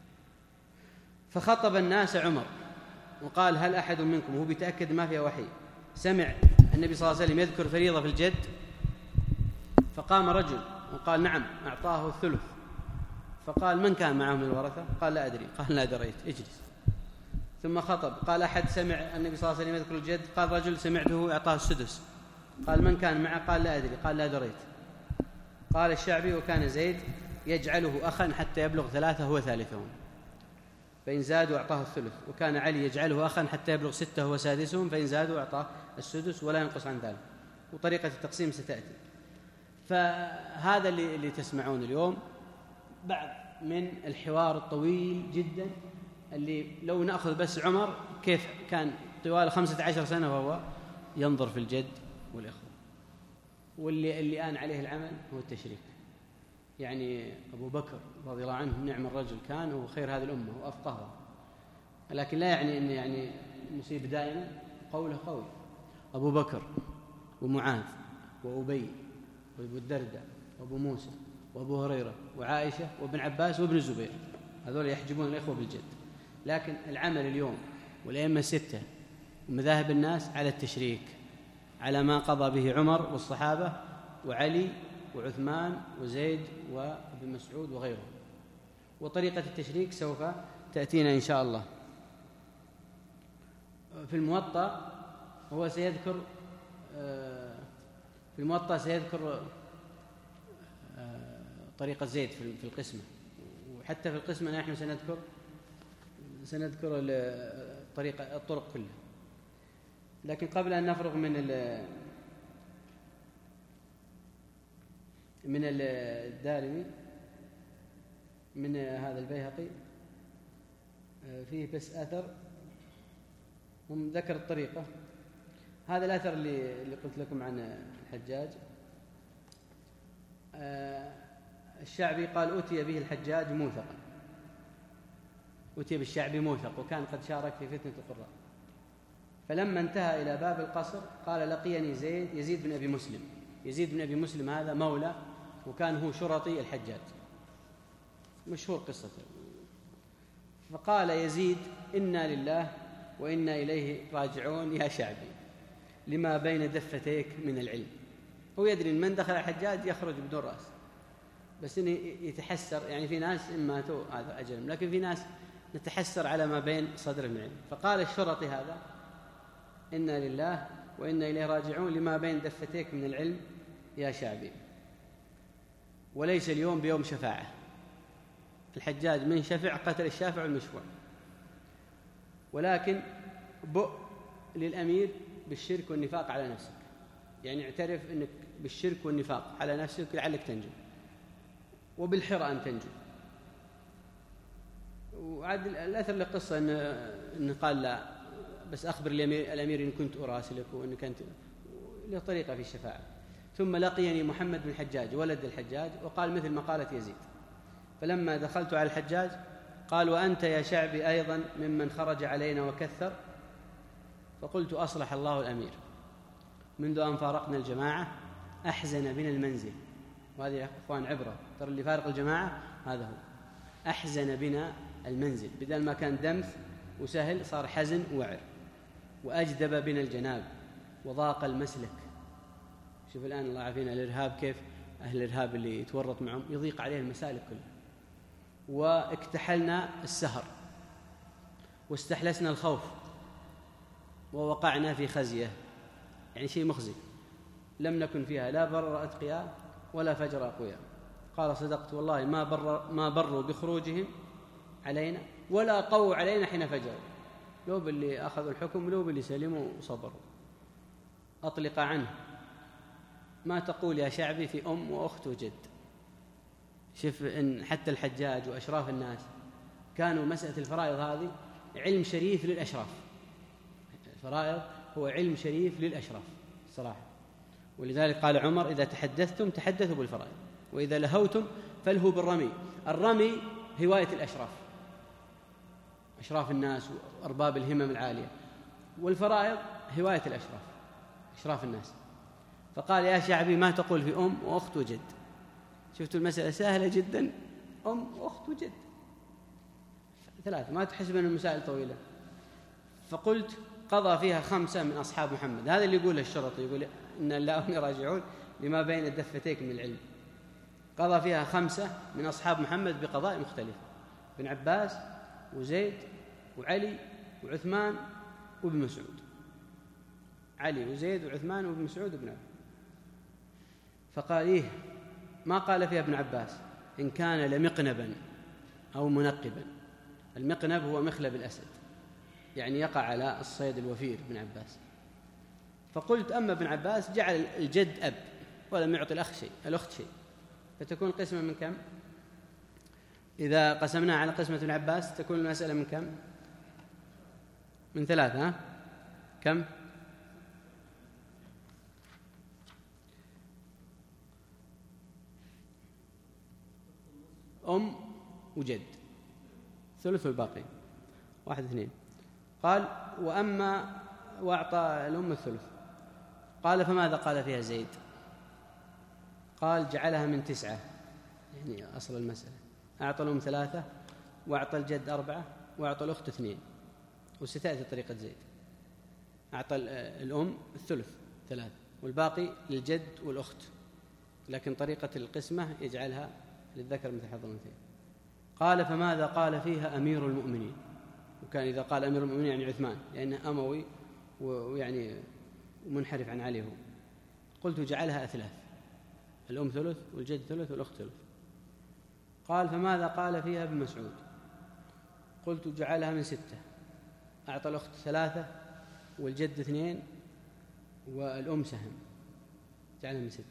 فخطب الناس عمر وقال هل أحد منكم، وهو بيتأكد ما فيها وحي، سمع النبي صلى الله عليه وسلم يذكر فريضة في الجد؟ فقام رجل وقال نعم أعطاه الثلث. فقال من كان معه من الورثة؟ قال لا أدري. قال لا دريت، اجلس. ثم خطب قال أحد سمع النبي صلى الله عليه وسلم يذكر الجد؟ قال رجل سمعته أعطاه السدس. قال من كان معه؟ قال لا أدري. قال لا دريت. قال الشعبي وكان زيد يجعله أخا حتى يبلغ ثلاثة هو ثالثهم، فإن زادوا أعطاه الثلث، وكان علي يجعله أخا حتى يبلغ ستة هو سادسهم، فإن زادوا أعطاه السدس ولا ينقص عن ذلك، وطريقة التقسيم ستأتي. فهذا اللي, اللي تسمعون اليوم بعض من الحوار الطويل جدا اللي لو نأخذ بس عمر كيف كان طوال خمسة عشر سنة وهو ينظر في الجد والإخوة، واللي اللي آن عليه العمل هو التشريك. يعني أبو بكر رضي الله عنه نعم الرجل كان، هو خير هذه الأمة وأفقهها، لكن لا يعني أن يعني نصيب دائما قوله قوي. أبو بكر ومعاذ وأبي وأبو الدرداء وأبو موسى وأبو هريرة وعائشة وابن عباس وابن الزبير، هذول يحجبون الإخوة بالجد. لكن العمل اليوم والأئمة الستة ومذاهب الناس على التشريك، على ما قضى به عمر والصحابة وعلي وعثمان وزيد وابن مسعود وغيرهم. وطريقة التشريك سوف تأتينا إن شاء الله. في الموطأ هو سيذكر في الموطأ سيذكر طريقة زيد في القسمة، وحتى في القسمة نحن سنذكر سنذكر الطريقة الطرق كلها. لكن قبل أن نفرغ من من الدارمي من هذا البيهقي فيه بس أثر، هم ذكر الطريقة. هذا الأثر اللي, اللي قلت لكم عن الحجاج، الشعبي قال أتي به الحجاج موثقا، أتي بالشعبي موثق وكان قد شارك في فتنة القراء. فلما انتهى إلى باب القصر قال لقيني زيد يزيد بن أبي مسلم. يزيد بن أبي مسلم هذا مولى وكان هو شرطي الحجاج، مشهور قصته. فقال يزيد إنا لله وإنا إليه راجعون يا شعبي لما بين دفتيك من العلم. هو يدري من دخل الحجاج يخرج بدون رأس، بس إنه يتحسر، يعني في ناس إما تو هذا أجل، لكن في ناس نتحسر على ما بين صدر من العلم. فقال الشرطي هذا إنا لله وإنا إليه راجعون لما بين دفتيك من العلم يا شعبي. وليس اليوم بيوم شفاعة، الحجاج من شفع قتل الشافع والمشفوع، ولكن بؤ للأمير بالشرك والنفاق على نفسك، يعني اعترف أنك بالشرك والنفاق على نفسك لعلك تنجو، وبالحرى أن تنجو. وعاد الأثر للقصة إن, إن قال لا بس أخبر الأمير, الأمير إن كنت أراسلك وإنك أنت له طريقة في الشفاعة. ثم لقيني محمد بن الحجاج ولد الحجاج وقال مثل ما قالت يزيد. فلما دخلت على الحجاج قال وأنت يا شعبي أيضا ممن خرج علينا وكثر؟ فقلت أصلح الله الأمير، منذ أن فارقنا الجماعة أحزن بنا المنزل. وهذه يا أخوان عبرة، ترى اللي فارق الجماعة هذا هو، أحزن بنا المنزل، بدل ما كان دمث وسهل صار حزن وعر. وأجدب بنا الجناب وضاق المسلك. شوف الآن الله عافينا الإرهاب، كيف أهل الإرهاب اللي يتورط معهم يضيق عليه المسالك كلها. واكتحلنا السهر واستحلسنا الخوف ووقعنا في خزية، يعني شيء مخزي لم نكن فيها لا بر أتقياء ولا فجر أقوياء. قال صدقت والله ما بر ما بروا بخروجهم علينا ولا قووا علينا حين فجروا. لو باللي أخذوا الحكم لو باللي سلموا وصبروا. أطلق عنه ما تقول يا شعبي في أم وأخت وجد. شوف إن حتى الحجاج وأشراف الناس كانوا مسألة الفرائض هذه علم شريف للأشراف. الفرائض هو علم شريف للأشراف صراحة. ولذلك قال عمر إذا تحدثتم تحدثوا بالفرائض، وإذا لهوتم فلهوا بالرمي. الرمي هواية الأشراف، أشراف الناس وأرباب الهمم العالية، والفرائض هواية الأشراف، أشراف الناس. فقال يا شعبي ما تقول في أم وأخت وجد. شفتوا المسألة سهلة جدا، أم وأخت وجد ثلاثة، ما تحسب أن المسائل طويلة. فقلت قضى فيها خمسة من أصحاب محمد. هذا اللي يقوله الشرطي، يقول إن الله راجعون لما بين الدفتيك من العلم. قضى فيها خمسة من أصحاب محمد بقضاء مختلف، بن عباس وزيد وعلي وعثمان وابن مسعود. علي وزيد وعثمان وابن مسعود وابن عباس. فقال إيه ما قال فيها ابن عباس إن كان لمقنبا أو منقبا. المقنب هو مخلب الأسد، يعني يقع على الصيد الوفير ابن عباس. فقلت أما ابن عباس جعل الجد أب ولم يعطي الأخ شيء، الأخت شيء، فتكون قسمة من كم؟ إذا قسمناها على قسمة ابن عباس تكون المسألة من كم؟ من ثلاثة. ها؟ كم؟ أم وجد ثلث الباقي واحد اثنين. قال وأما وأعطى الأم الثلث. قال فماذا قال فيها زيد؟ قال جعلها من تسعة، يعني أصل المسألة. أعطى الأم ثلاثة وأعطى الجد أربعة وأعطى الأخت اثنين، وستأتي طريقة زيد. أعطى الأم الثلث ثلاثة والباقي للجد والأخت، لكن طريقة القسمة يجعلها للذكر مثل حظ الأنثيين. قال فماذا قال فيها أمير المؤمنين؟ وكان إذا قال أمير المؤمنين يعني عثمان، لأنه أموي ويعني منحرف عن عليه. قلت جعلها أثلاث، الأم ثلث والجد ثلث والأخت ثلث. قال فماذا قال فيها ابن مسعود؟ قلت جعلها من ستة، أعطى الأخت ثلاثة والجد اثنين والأم سهم، جعلها من ستة.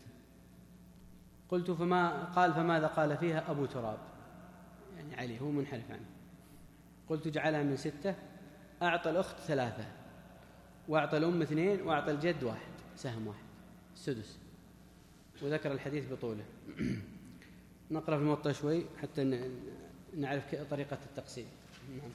قلت فما قال فماذا قال فيها أبو تراب، يعني علي هو منحرف عنه. قلت جعلها من ستة، أعطى الأخت ثلاثة وأعطى الأم اثنين وأعطى الجد واحد، سهم واحد، السدس. وذكر الحديث بطوله. نقرأ في الموطأ شوي حتى نعرف طريقة التقسيم. نعم.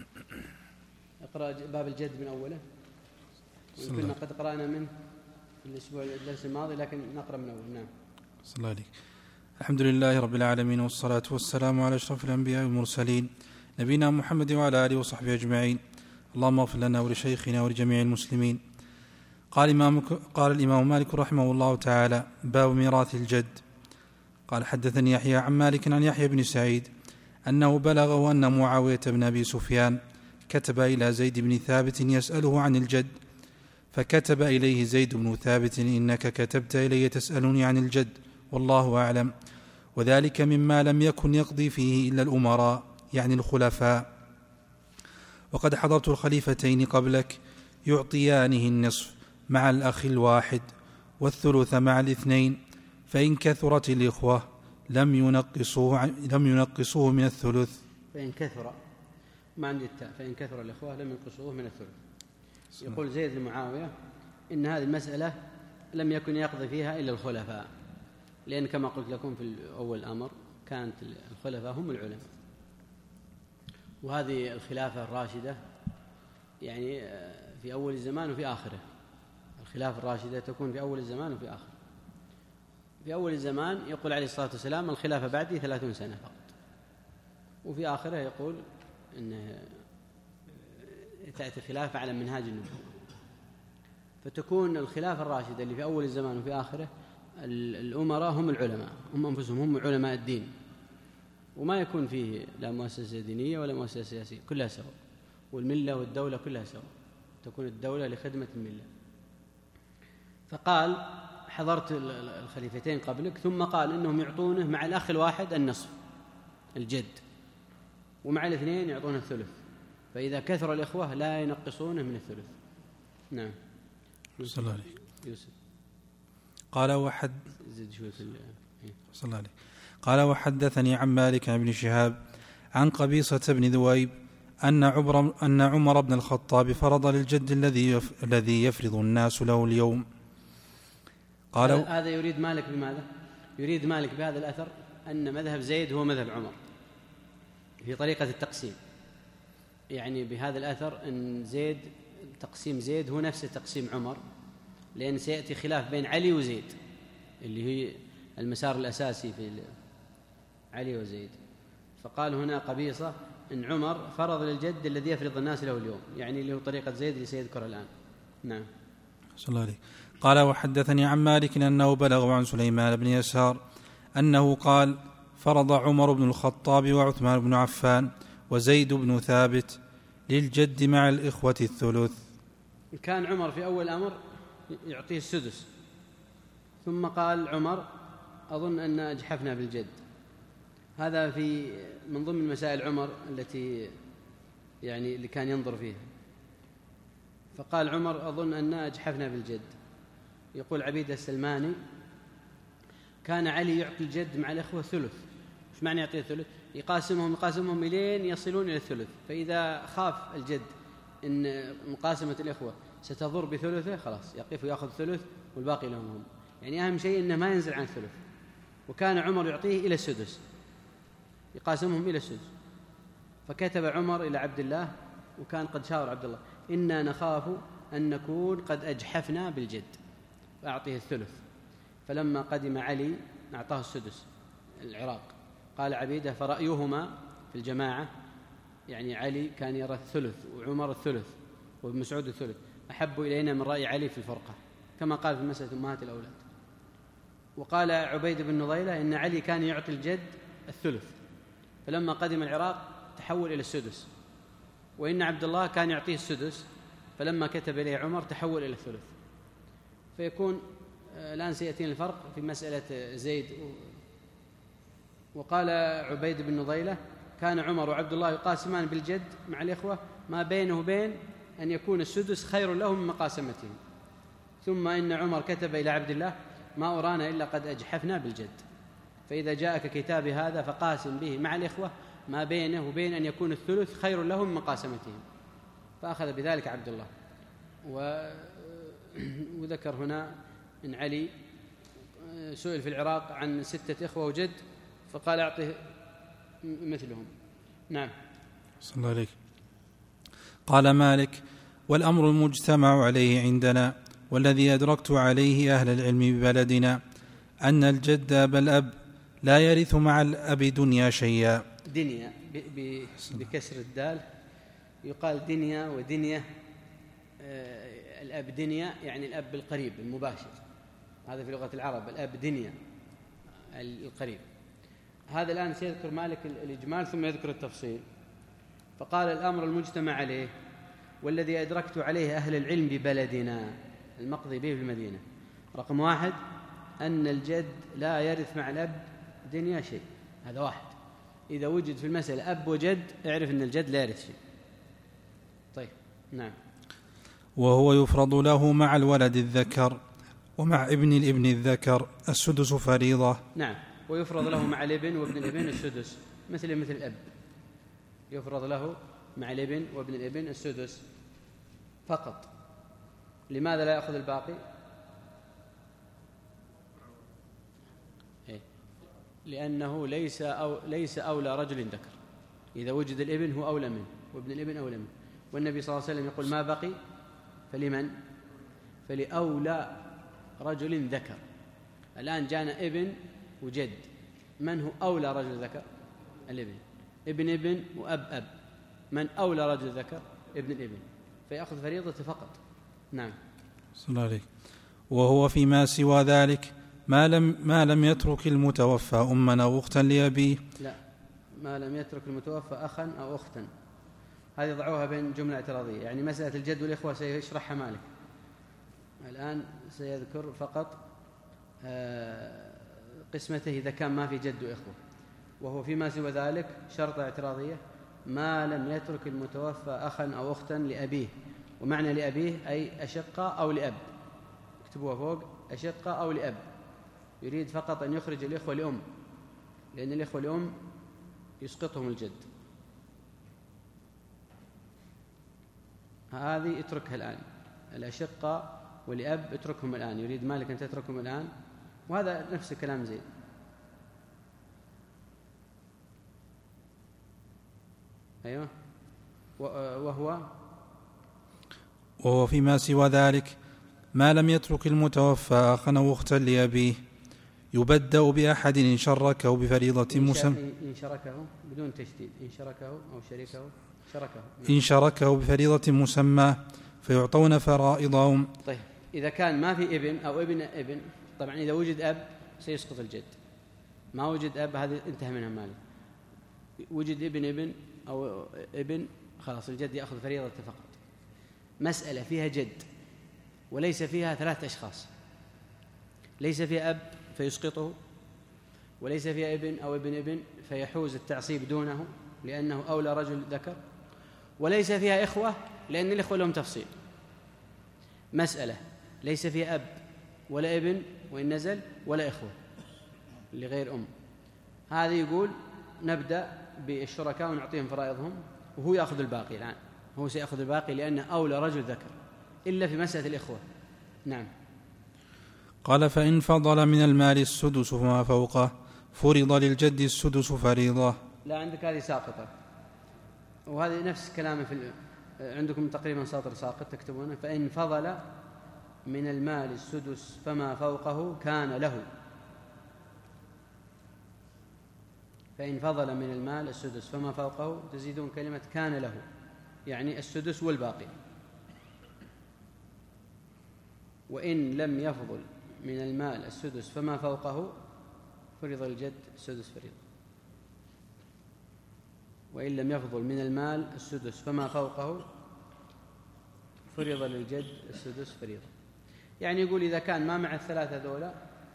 اقرأ باب الجد من أوله، وكنا قد قرأنا منه في الأسبوع الدرس الماضي، لكن نقرأ من أوله. نعم. صلى الله عليك. الحمد لله رب العالمين، والصلاة والسلام على أشرف الأنبياء والمرسلين نبينا محمد وعلى آله وصحبه أجمعين. اللهم اغفر لنا ولشيخنا ولجميع المسلمين. قال, إمام قال الإمام مالك رحمه الله تعالى: باب ميراث الجد. قال حدثني يحيى عن مالك عن يحيى بن سعيد أنه بلغه أن معاوية بن أبي سفيان كتب إلى زيد بن ثابت يسأله عن الجد، فكتب إليه زيد بن ثابت: إنك كتبت إلي تسألني عن الجد، والله أعلم، وذلك مما لم يكن يقضي فيه إلا الأمراء، يعني الخلفاء، وقد حضرت الخليفتين قبلك يعطيانه النصف مع الأخ الواحد والثلث مع الاثنين، فإن كثرت الإخوة لم ينقصوه, لم ينقصوه من الثلث. فإن كثر ما عندي التاء، فإن كثر الإخوة لم ينقصوه من الثلث. يقول زيد لمعاوية إن هذه المسألة لم يكن يقضي فيها إلا الخلفاء، لأن كما قلت لكم في أول الأمر كانت الخلفاء هم العلماء، وهذه الخلافة الراشدة يعني في أول الزمان وفي آخره. الخلافة الراشدة تكون في أول الزمان وفي آخره. في أول الزمان يقول عليه الصلاة والسلام: الخلافة بعدي ثلاثون سنة فقط. وفي آخره يقول إن تأتي الخلافة على منهاج النبوة. فتكون الخلافة الراشدة اللي في أول الزمان وفي آخره الأمراء هم العلماء، هم أنفسهم هم علماء الدين، وما يكون فيه لا مؤسسة دينية ولا مؤسسة سياسية، كلها سوا، والملة والدولة كلها سوا، تكون الدولة لخدمة الملة. فقال: حضرت الخليفتين قبلك، ثم قال إنهم يعطونه مع الأخ الواحد النصف الجد، ومع الاثنين يعطونه الثلث، فإذا كثر الإخوة لا ينقصونه من الثلث. نعم. صلى الله عليه. يوسف قال وحد زد شوي في صلى الله عليه. قال وحدثني عن مالك عن ابن شهاب عن قبيصة بن ذويب أن عمر أن عمر بن الخطاب فرض للجد الذي يف الذي يفرض الناس له اليوم. قال هذا يريد مالك بماذا؟ يريد مالك بهذا الأثر أن مذهب زيد هو مذهب عمر في طريقة التقسيم، يعني بهذا الأثر أن زيد تقسيم زيد هو نفس تقسيم عمر، لأن سيأتي خلاف بين علي وزيد اللي هي المسار الأساسي في علي وزيد. فقال هنا قبيصة أن عمر فرض للجد الذي يفرض الناس له اليوم، يعني اللي هو طريقة زيد اللي سيذكر الآن. نعم. صلى الله عليه. قال وحدثني عن مالك أنه بلغ عن سليمان بن يسار أنه قال فرض عمر بن الخطاب وعثمان بن عفان وزيد بن ثابت للجد مع الإخوة الثلث. كان عمر في أول أمر يعطيه السدس، ثم قال عمر أظن أن أجحفنا بالجد. هذا في من ضمن مسائل عمر التي يعني اللي كان ينظر فيها. فقال عمر أظن أن أجحفنا بالجد. يقول عبيد السلماني كان علي يعطي الجد مع الإخوة ثلث. إيش معنى يعطيه ثلث؟ يقاسمهم يقاسمهم إلين يصلون إلى الثلث، فإذا خاف الجد إن مقاسمة الإخوة ستضر بثلثه خلاص يقف ويأخذ ثلث والباقي لهم هم، يعني أهم شيء إنه ما ينزل عن الثلث. وكان عمر يعطيه إلى السدس، يقاسمهم إلى السدس. فكتب عمر إلى عبد الله، وكان قد شاور عبد الله إنا نخاف أن نكون قد أجحفنا بالجد فأعطيه الثلث. فلما قدم علي أعطاه السدس العراق. قال عبيدة فرأيهما في الجماعة، يعني علي كان يرى الثلث وعمر الثلث وابن مسعود الثلث، أحب إلينا من رأي علي في الفرقة، كما قال في مسألة أمهات الأولاد. وقال عبيد بن نضيلة إن علي كان يعطي الجد الثلث، فلما قدم العراق تحول إلى السدس. وإن عبد الله كان يعطيه السدس، فلما كتب إليه عمر تحول إلى الثلث. فيكون الآن سيأتينا الفرق في مسألة زيد. وقال عبيد بن نضيلة كان عمر وعبد الله يقاسمان بالجد مع الإخوة ما بينه وبين أن يكون السدس خير لهم من مقاسمتهم. ثم إن عمر كتب إلى عبد الله ما أرانا إلا قد أجحفنا بالجد، فإذا جاءك كتابي هذا فقاسم به مع الإخوة ما بينه وبين أن يكون الثلث خير لهم من مقاسمتهم. فأخذ بذلك عبد الله. و... وذكر هنا إن علي سئل في العراق عن ستة إخوة وجد فقال أعطه مثلهم. نعم. صلى الله عليه. قال مالك والأمر المجتمع عليه عندنا والذي أدركت عليه أهل العلم ببلدنا أن الجد أبا الأب لا يرث مع الأب دنيا شيئا. دنيا بكسر الدال يقال دنيا ودنيا. آه الأب دنيا يعني الأب القريب المباشر، هذا في لغة العرب الأب دنيا القريب. هذا الآن سيذكر مالك الإجمال ثم يذكر التفصيل. فقال الأمر المجتمع عليه والذي أدركت عليه أهل العلم ببلدنا، المقضي به في المدينة. رقم واحد أن الجد لا يرث مع الأب دنيا شيء، هذا واحد. إذا وجد في المسألة أب وجد اعرف أن الجد لا يرث شيء. طيب. نعم. وهو يفرض له مع الولد الذكر ومع ابن الابن الذكر السدس فريضة. نعم. ويفرض له مع الابن وابن الابن السدس مثل مثل الأب، يفرض له مع الابن وابن الابن السدس فقط. لماذا لا يأخذ الباقي؟ إيه؟ لأنه ليس أو ليس أولى رجل ذكر. إذا وجد الابن هو أولى منه وابن الابن أولى منه. والنبي صلى الله عليه وسلم يقول ما بقي فلمن؟ فلأولى رجل ذكر. الآن جاءنا ابن وجد، من هو أولى رجل ذكر؟ الابن. ابن ابن وأب أب، من أولى رجل ذكر؟ ابن الابن، فيأخذ فريضة فقط. نعم. صلى الله عليه. وهو فيما سوى ذلك ما لم, ما لم يترك المتوفى أما أو أختا لأبيه. لا، ما لم يترك المتوفى أخا أو أختا، هذه ضعوها بين جملة اعتراضية. يعني مسألة الجد والإخوة سيشرحها مالك، الآن سيذكر فقط قسمته إذا كان ما في جد وإخوة. وهو فيما سوى ذلك شرط اعتراضية ما لم يترك المتوفى أخا أو أختا لأبيه. ومعنى لأبيه أي أشقة أو لأب، اكتبوها فوق، أشقة أو لأب. يريد فقط أن يخرج الإخوة لأم، لأن الإخوة لأم يسقطهم الجد. هذه اتركها الآن، الأشقة ولأب اتركهم الآن. يريد مالك أن تتركهم الآن، وهذا نفس الكلام زين. أيوه. وهو وهو فيما سوى ذلك ما لم يترك المتوفى أخا أو أختا لأبيه يبدأ بأحد إن شركه بفريضة مسمى. إن شركه بدون تشديد، إن شركه أو شركه شركه إن شركه بفريضة مسمى فيعطون فرائضهم. طيب إذا كان ما في ابن أو ابن ابن، طبعا إذا وجد أب سيسقط الجد، ما وجد أب هذا انتهى منها مالك. وجد ابن ابن أو ابن، خلاص الجد يأخذ فريضة فقط. مسألة فيها جد وليس فيها ثلاثة أشخاص، ليس فيها أب فيسقطه، وليس فيها ابن أو ابن ابن فيحوز التعصيب دونه لأنه أولى رجل ذكر، وليس فيها إخوة لأن الإخوة لهم تفصيل. مسألة ليس فيها أب ولا ابن وإن نزل ولا إخوة لغير أم، هذا يقول نبدأ بالشركاء ونعطيهم فرائضهم، وهو يأخذ الباقي الآن، هو سيأخذ الباقي لأنه أولى رجل ذكر، إلا في مسألة الإخوة. نعم. قال فإن فضل من المال السدس فما فوقه فرض للجد السدس فريضة. لا، عندك هذه ساقطة، وهذه نفس كلام في عندكم تقريبا سطر ساقط تكتبونه. فإن فضل من المال السدس فما فوقه كان له. فإن فضل من المال السدس فما فوقه تزيدون كلمة كان له، يعني السدس والباقي. وإن لم يفضل من المال السدس فما فوقه فرض الجد السدس فريضة. وإن لم يفضل من المال السدس فما فوقه فرض للجد السدس فريضة. يعني يقول إذا كان ما مع الثلاثة دولة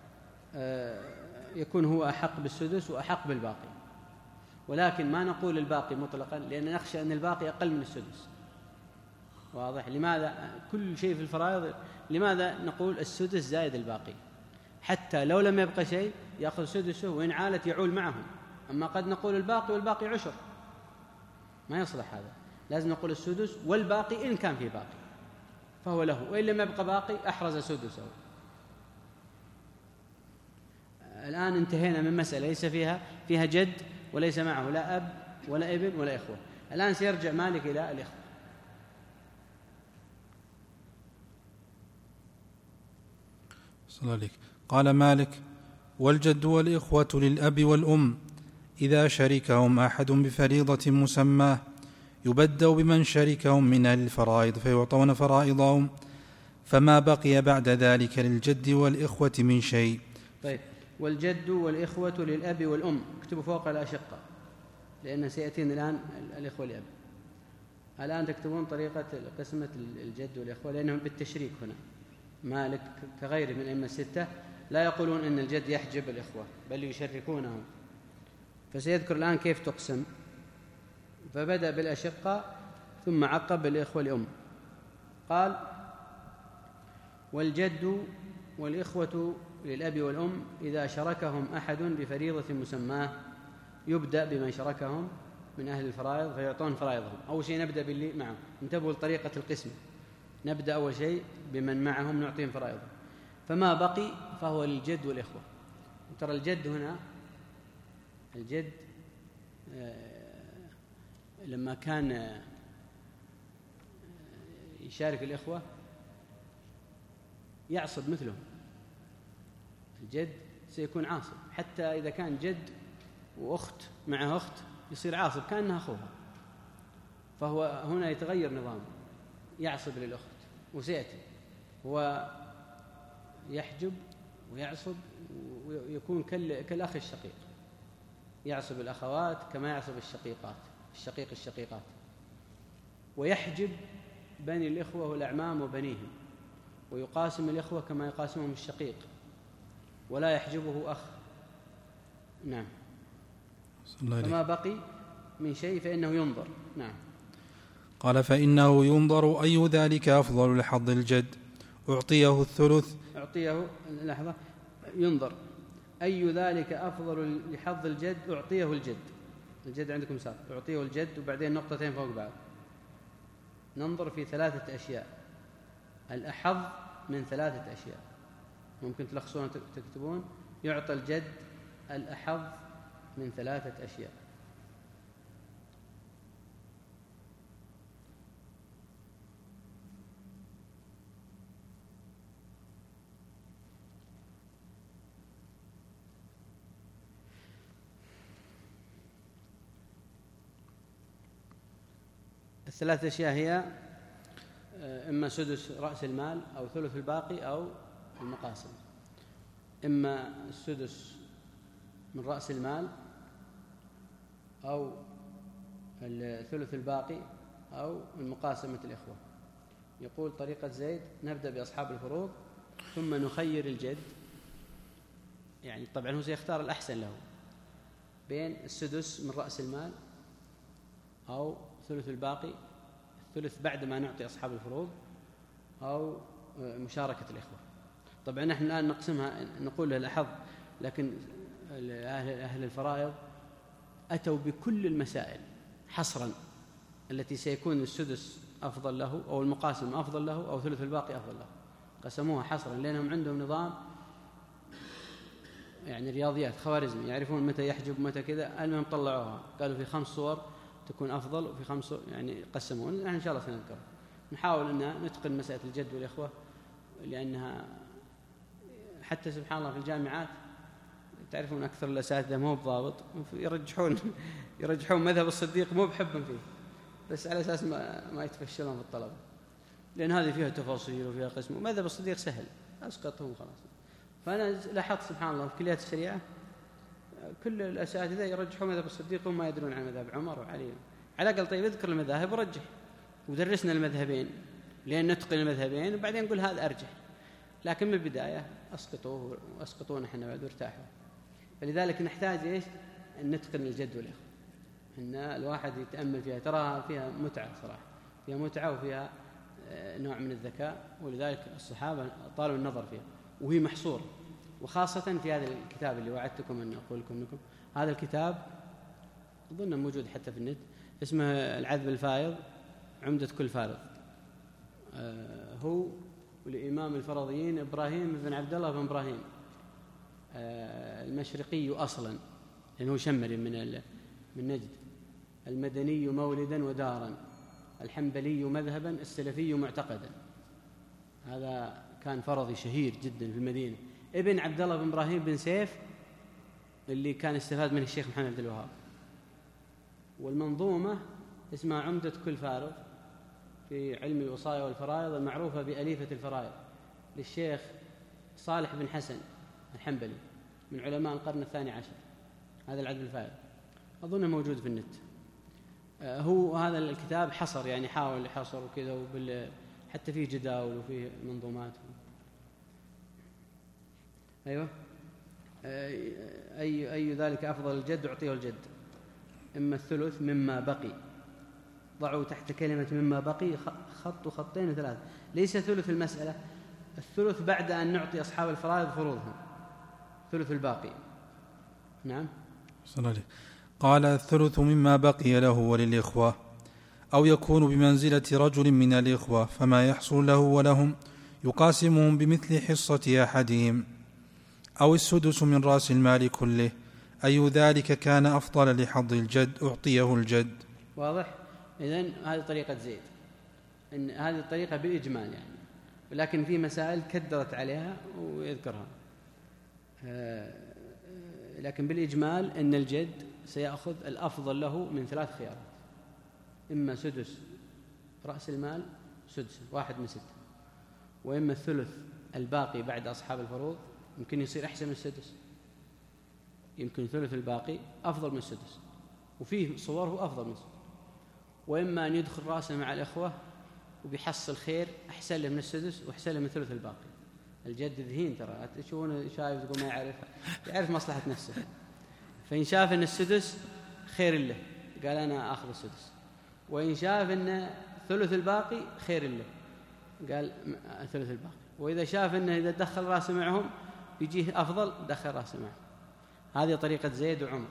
يكون هو أحق بالسدس وأحق بالباقي، ولكن ما نقول الباقي مطلقا لأن نخشى أن الباقي أقل من السدس. واضح؟ لماذا كل شيء في الفرائض لماذا نقول السدس زائد الباقي؟ حتى لو لم يبقى شيء يأخذ سدسه، وإن عالت يعول معهم. أما قد نقول الباقي والباقي عشر، ما يصلح هذا، لازم نقول السدس والباقي إن كان في باقي فهو له، وإن لم يبقى باقي أحرز سدسه. الآن انتهينا من مسألة ليس فيها فيها جد وليس معه لا أب ولا ابن ولا إخوة. الآن سيرجع مالك إلى الإخوة. صلى الله عليك. قال مالك والجد والإخوة للأب والأم إذا شركهم أحد بفريضة مسمى يبدأ بمن شركهم من أهل الفرائض فيعطون فرائضهم، فما بقي بعد ذلك للجد والإخوة من شيء. طيب، والجد والإخوة للأب والأم، اكتبوا فوق الأشقة لأن سيأتينا الآن الإخوة لأب. الآن تكتبون طريقة قسمة الجد والإخوة لأنهم بالتشريك هنا. مالك كغيره من الأئمة الستة لا يقولون أن الجد يحجب الإخوة بل يشركونهم، فسيذكر الآن كيف تقسم. فبدأ بالأشقة ثم عقب بالإخوة لأم. قال والجد والإخوة للأب والأم إذا شركهم أحد بفريضة مسماه يبدأ بمن شركهم من أهل الفرائض فيعطون فرائضهم. أول شيء نبدأ باللي معهم، انتبهوا لطريقة القسم، نبدأ أول شيء بمن معهم نعطيهم فرائضهم، فما بقي فهو للجد والإخوة. ترى الجد هنا، الجد لما كان يشارك الإخوة يعصب مثلهم، الجد سيكون عاصب، حتى إذا كان جد وأخت معه أخت يصير عاصب كأنها أخوها. فهو هنا يتغير نظامه، يعصب للأخت وسيأتي هو يحجب ويعصب ويكون كالأخ الشقيق، يعصب الأخوات كما يعصب الشقيقات الشقيق الشقيقات، ويحجب بني الإخوة والأعمام وبنيهم، ويقاسم الإخوة كما يقاسمهم الشقيق ولا يحجبه أخ. نعم. فما بقي من شيء فإنه ينظر. نعم. قال فإنه ينظر أي ذلك أفضل لحظ الجد أعطيه الثلث. أعطيه لحظة ينظر أي ذلك أفضل لحظ الجد أعطيه الجد. الجد عندكم ساق أعطيه الجد وبعدين نقطتين فوق بعض. ننظر في ثلاثة أشياء. الأحظ من ثلاثة أشياء ممكن تلخصون تكتبون يعطى الجد الأحظ من ثلاثة أشياء. الثلاث أشياء هي إما سدس رأس المال أو ثلث الباقي أو المقاسم. إما السدس من رأس المال أو الثلث الباقي أو المقاسمة الإخوة. يقول طريقة زيد نبدأ بأصحاب الفروض ثم نخير الجد، يعني طبعا هو سيختار الأحسن له بين السدس من رأس المال أو ثلث الباقي، الثلث بعد ما نعطي أصحاب الفروض، أو مشاركة الإخوة. طبعا نحن الآن نقسمها نقول له الأحظ، لكن أهل الفرائض أتوا بكل المسائل حصرا التي سيكون السدس أفضل له أو المقاسم أفضل له أو ثلث الباقي أفضل له، قسموها حصرا لأنهم عندهم نظام يعني رياضيات خوارزمي، يعرفون متى يحجب متى كذا. المهم طلعوها قالوا في خمس صور تكون أفضل وفي خمس يعني قسمون. نحن إن شاء الله سنذكر نحاول أن نتقن مسألة الجد والإخوة، لأنها حتى سبحان الله في الجامعات تعرفون أكثر الأساتذة مو بضابط يرجحون يرجحون مذهب الصديق مو بحبا فيه، بس على أساس ما, ما يتفشلون في الطلبة، لأن هذه فيها تفاصيل وفيها قسم. ومذهب الصديق سهل أسقطهم خلاص. فأنا لاحظت سبحان الله في كليات الشريعة كل الأساتذة يرجحون مذهب الصديق وما يدرون عن مذهب عمر وعلي. على الأقل طيب اذكر المذاهب ورجح ودرسنا المذهبين لأن نتقن المذهبين وبعدين نقول هذا أرجح، لكن من البداية أسقطوه وأسقطونا احنا بعد وارتاحوا. فلذلك نحتاج إيش أن نتقن الجد والإخوة، أن الواحد يتأمل فيها، تراها فيها متعة صراحة، فيها متعة وفيها نوع من الذكاء، ولذلك الصحابة طالوا النظر فيها وهي محصورة. وخاصة في هذا الكتاب اللي وعدتكم أن أقول لكم لكم هذا الكتاب أظن موجود حتى في النت، اسمه العذب الفائض عمدة كل فارض. آه هو لإمام الفرضيين إبراهيم بن عبد الله بن إبراهيم آه المشرقي أصلا لأنه شمري من من نجد، المدني مولدا ودارا، الحنبلي مذهبا، السلفي معتقدا. هذا كان فرضي شهير جدا في المدينة، ابن عبد الله بن إبراهيم بن سيف اللي كان استفاد من الشيخ محمد عبد الوهاب. والمنظومة اسمها عمدة كل فارض في علم الوصايا والفرائض المعروفة بأليفة الفرائض للشيخ صالح بن حسن الحنبلي من علماء القرن الثاني عشر. هذا العذب الفائض أظن موجود في النت. هو هذا الكتاب حصر يعني حاول يحصر وكذا، وبال حتى فيه جداول وفيه منظومات. أيوة أي أي ذلك أفضل الجد أعطيه الجد. إما الثلث مما بقي، ضعوا تحت كلمة مما بقي خط وخطين وثلاثة، ليس ثلث المسألة، الثلث بعد أن نعطي أصحاب الفرائض فروضهم، ثلث الباقي. نعم. صلى الله. قال الثلث مما بقي له وللإخوة، أو يكون بمنزلة رجل من الإخوة، فما يحصل له ولهم يقاسمهم بمثل حصة أحدهم، أو السدس من رأس المال كله، أي ذلك كان أفضل لحظ الجد أعطيه الجد. واضح؟ إذن هذه طريقة زيد، إن هذه الطريقة بالإجمال يعني، ولكن في مسائل كدرت عليها ويذكرها، لكن بالإجمال أن الجد سيأخذ الأفضل له من ثلاث خيارات، إما سدس رأس المال سدس واحد من ستة، وإما الثلث الباقي بعد أصحاب الفروض، يمكن يصير أحسن من السدس، يمكن ثلث الباقي أفضل من السدس، وفيه صوره أفضل من السدس، وإما أن يدخل رأسه مع الإخوة وبيحصل خير أحسن له من السدس وأحسن له من ثلث الباقي. الجد ذهين ترى، تشوفونه شايف تقول ما يعرف، يعرف مصلحة نفسه، فإن شاف أن السدس خير له قال أنا أخذ السدس، وإن شاف أن ثلث الباقي خير له قال ثلث الباقي، وإذا شاف أنه إذا دخل راسه معهم يجيه أفضل دخل راسه معهم. هذه طريقة زيد وعمر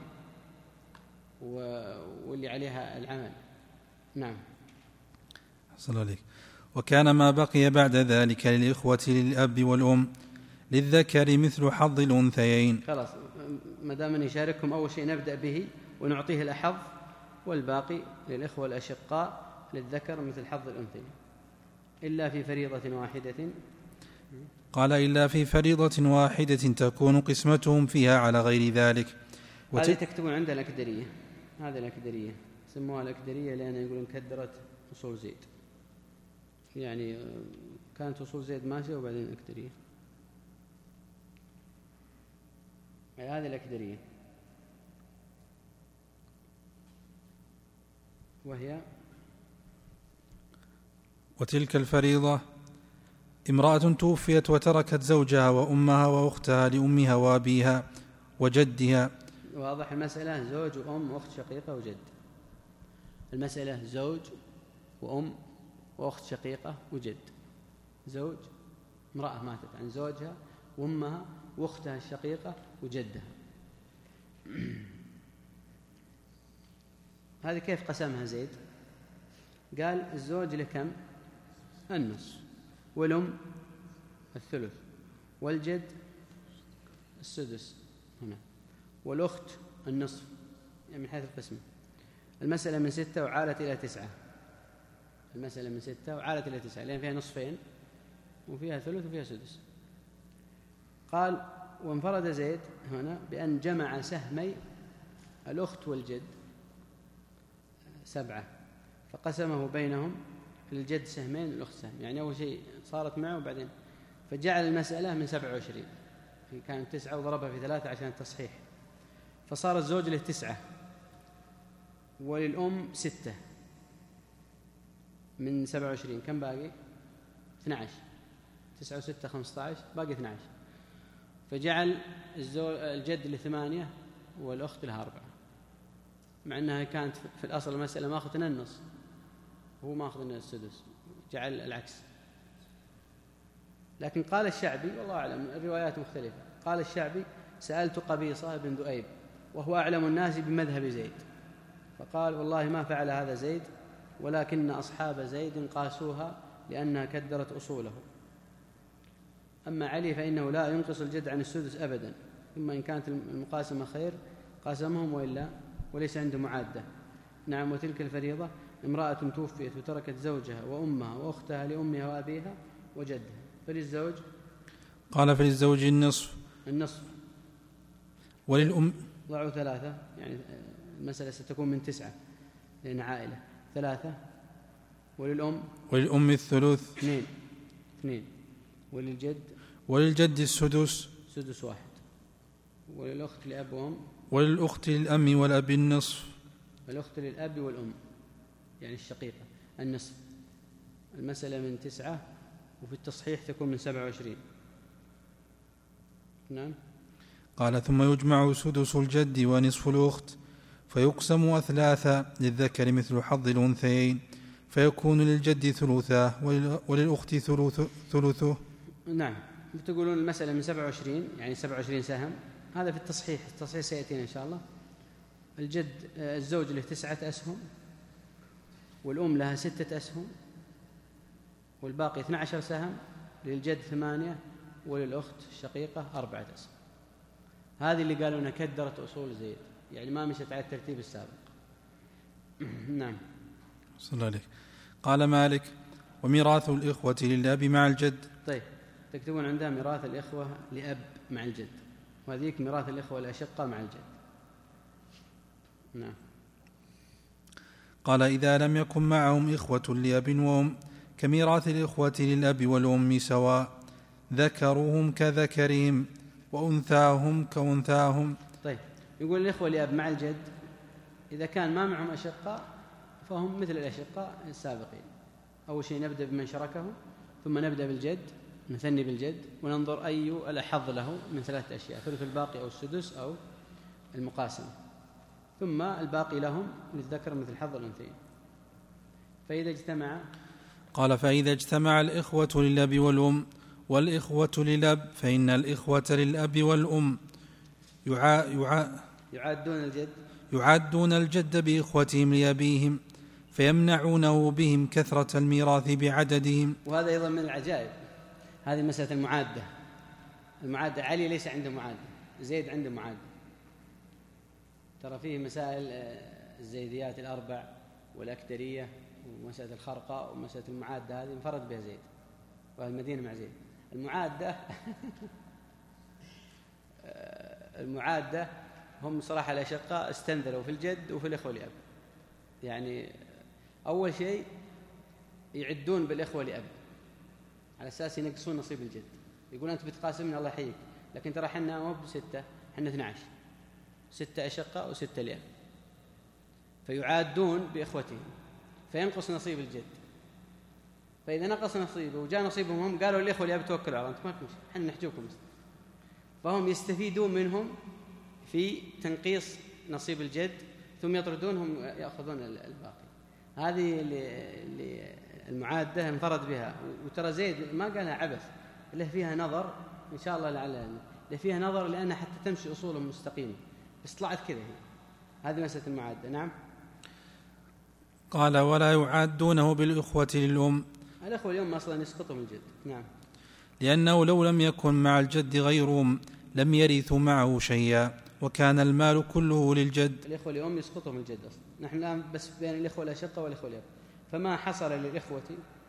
واللي عليها العمل. نعم. حصل عليك. وكان ما بقي بعد ذلك للإخوة للأب والأم للذكر مثل حظ الأنثيين. خلاص ما دام يشاركهم أول شيء نبدأ به ونعطيه الأحظ، والباقي للإخوة الأشقاء للذكر مثل حظ الأنثيين إلا في فريضة واحدة. قال إلا في فريضة واحدة تكون قسمتهم فيها على غير ذلك. وت... هذه تكتبون عندها الأكدرية، هذه الأكدرية سموها الأكدرية لأن يقولون كدرت أصول زيد، يعني كانت أصول زيد ماشية وبعدين الأكدرية، هذه الأكدرية وهي وتلك الفريضة امرأة توفيت وتركت زوجها وأمها وأختها لأمها وأبيها وجدها. واضح المسألة؟ زوج وأم وأخت شقيقة وجد. المسألة زوج وأم وأخت شقيقة وجد. زوج امرأة ماتت عن زوجها وأمها وأختها الشقيقة وجدها. هذه كيف قسمها زيد؟ قال الزوج له كم؟ النصف، والأم الثلث، والجد السدس هنا، والأخت النصف، يعني من حيث القسمة. المسألة من ستة وعالت إلى تسعة، المسألة من ستة وعالت إلى تسعة لأن فيها نصفين وفيها ثلث وفيها سدس. قال وانفرد زيد هنا بأن جمع سهمي الأخت والجد سبعة فقسمه بينهم، للجد سهمين الأخت سهم، يعني أول شيء صارت معه وبعدين فجعل المسألة من سبعة وعشرين، كانت تسعة وضربها في ثلاثة عشان التصحيح، فصار الزوج له تسعة وللأم ستة من سبعة وعشرين. كم باقي؟ اثنى عشر. تسعة وستة خمسة عشر، باقي اثنى عشر. فجعل الجد لثمانية والأخت لها أربعة، مع أنها كانت في الأصل المسألة ما أخذنا النص وهو ما أخذنا السدس، جعل العكس. لكن قال الشعبي والله أعلم الروايات مختلفة، قال الشعبي سألت قبيصة بن ذؤيب وهو أعلم الناس بمذهب زيد، فقال والله ما فعل هذا زيد، ولكن أصحاب زيد قاسوها لأنها كدرت أصوله. أما علي فإنه لا ينقص الجد عن السدس أبدا، ثم إن كانت المقاسمة خير قاسمهم وإلا وليس عنده معادة. نعم. وتلك الفريضة امرأة توفيت وتركت زوجها وأمها وأختها لأمها وأبيها وجدها. فللزوج قال فللزوج النصف النصف وللأم ضعوا ثلاثة، يعني المسألة ستكون من تسعة لأن عائلة ثلاثة، وللأم وللأم الثلث اثنين اثنين، وللجد وللجد السدس سدس واحد، وللأخت لأب وأم وللأخت للأم والأب النصف، والأخت للأب والأم يعني الشقيقة النصف. المسألة من تسعة وفي التصحيح تكون من سبعة وعشرين. نعم. قال ثم يجمع سدس الجد ونصف الأخت فيقسم أثلاثا للذكر مثل حظ الأنثيين، فيكون للجد ثلثاه وللأخت ثلث ثلثه. نعم. تقولون المسألة من سبعة وعشرين يعني سبعة وعشرين سهم، هذا في التصحيح، التصحيح سيأتينا إن شاء الله. الجد الزوج له تسعة أسهم والأم لها ستة أسهم والباقي اثنى عشر سهم، للجد ثمانية وللأخت الشقيقة أربعة أسهم. هذه اللي قالوا أنها كدرت أصول زيد، يعني ما مشت على الترتيب السابق. نعم. صلى الله عليه. قال مالك وميراث الإخوة للأب مع الجد. طيب تكتبون عندها ميراث الإخوة لأب مع الجد، وهذيك ميراث الإخوة الأشقة مع الجد. نعم. قال إذا لم يكن معهم إخوة لأب وأم كميراث الإخوة للأب والأم سواء، ذكرهم كذكرهم وأنثاهم كأنثاهم. طيب يقول الإخوة لأب مع الجد إذا كان ما معهم أشقاء فهم مثل الأشقاء السابقين. أول شيء نبدأ بمن شركهم، ثم نبدأ بالجد، نثني بالجد وننظر أي الأحظ له من ثلاثة أشياء، ثلث الباقي أو السدس أو المقاسمة. ثم الباقي لهم للذكر مثل حظ الأنثيين. فإذا اجتمع قال فإذا اجتمع الإخوة للأب والأم والإخوة للأب فإن الإخوة للأب والأم يعا يعا يعادون الجد يعادون الجد بإخوتهم لأبيهم فيمنعونه بهم كثرة الميراث بعددهم. وهذا أيضا من العجائب، هذه مسألة المعادة. المعادة علي ليس عنده معادة، زيد عنده معادة. ترى فيه مسائل الزيديات الأربع والأكدرية ومسألة الخرقة ومسألة المعادة، هذه انفرد بها زيد والمدينة مع زيد. المعادة المعادة هم صراحة الأشقاء استنذروا في الجد وفي الإخوة لأب. يعني أول شيء يعدون بالإخوة لأب على أساس ينقصون نصيب الجد، يقول أنت بتقاسمنا الله يحييك، لكن ترى حنا مو بستة، حنا اثنى عشر، ستة أشقاء وستة لأب، فيعادون بإخوتهم فينقص نصيب الجد. فإذا نقص نصيبه وجاء نصيبهم هم قالوا الإخوة لأب توكلوا على أنتم ما لكم شيء، حنا نحجوكم، فهم يستفيدون منهم في تنقيص نصيب الجد ثم يطردونهم يأخذون الباقي. هذه اللي المعادة انفرد بها. وترى زيد ما قالها عبث، له فيها نظر إن شاء الله لعلها له فيها نظر لأنها حتى تمشي أصولهم مستقيمة، بس طلعت كذا هي. هذه مسألة المعادة. نعم. قال ولا يعادونه بالإخوة للأم. الأخوة اليوم أصلا يسقطهم الجد. نعم. لأنه لو لم يكن مع الجد غيرهم لم يرثوا معه شيئا وكان المال كله للجد. الإخوة اليوم يسقطهم الجد أصلا. نحن الآن بس بين الإخوة الأشقة والإخوة الأب. فما حصل للإخوة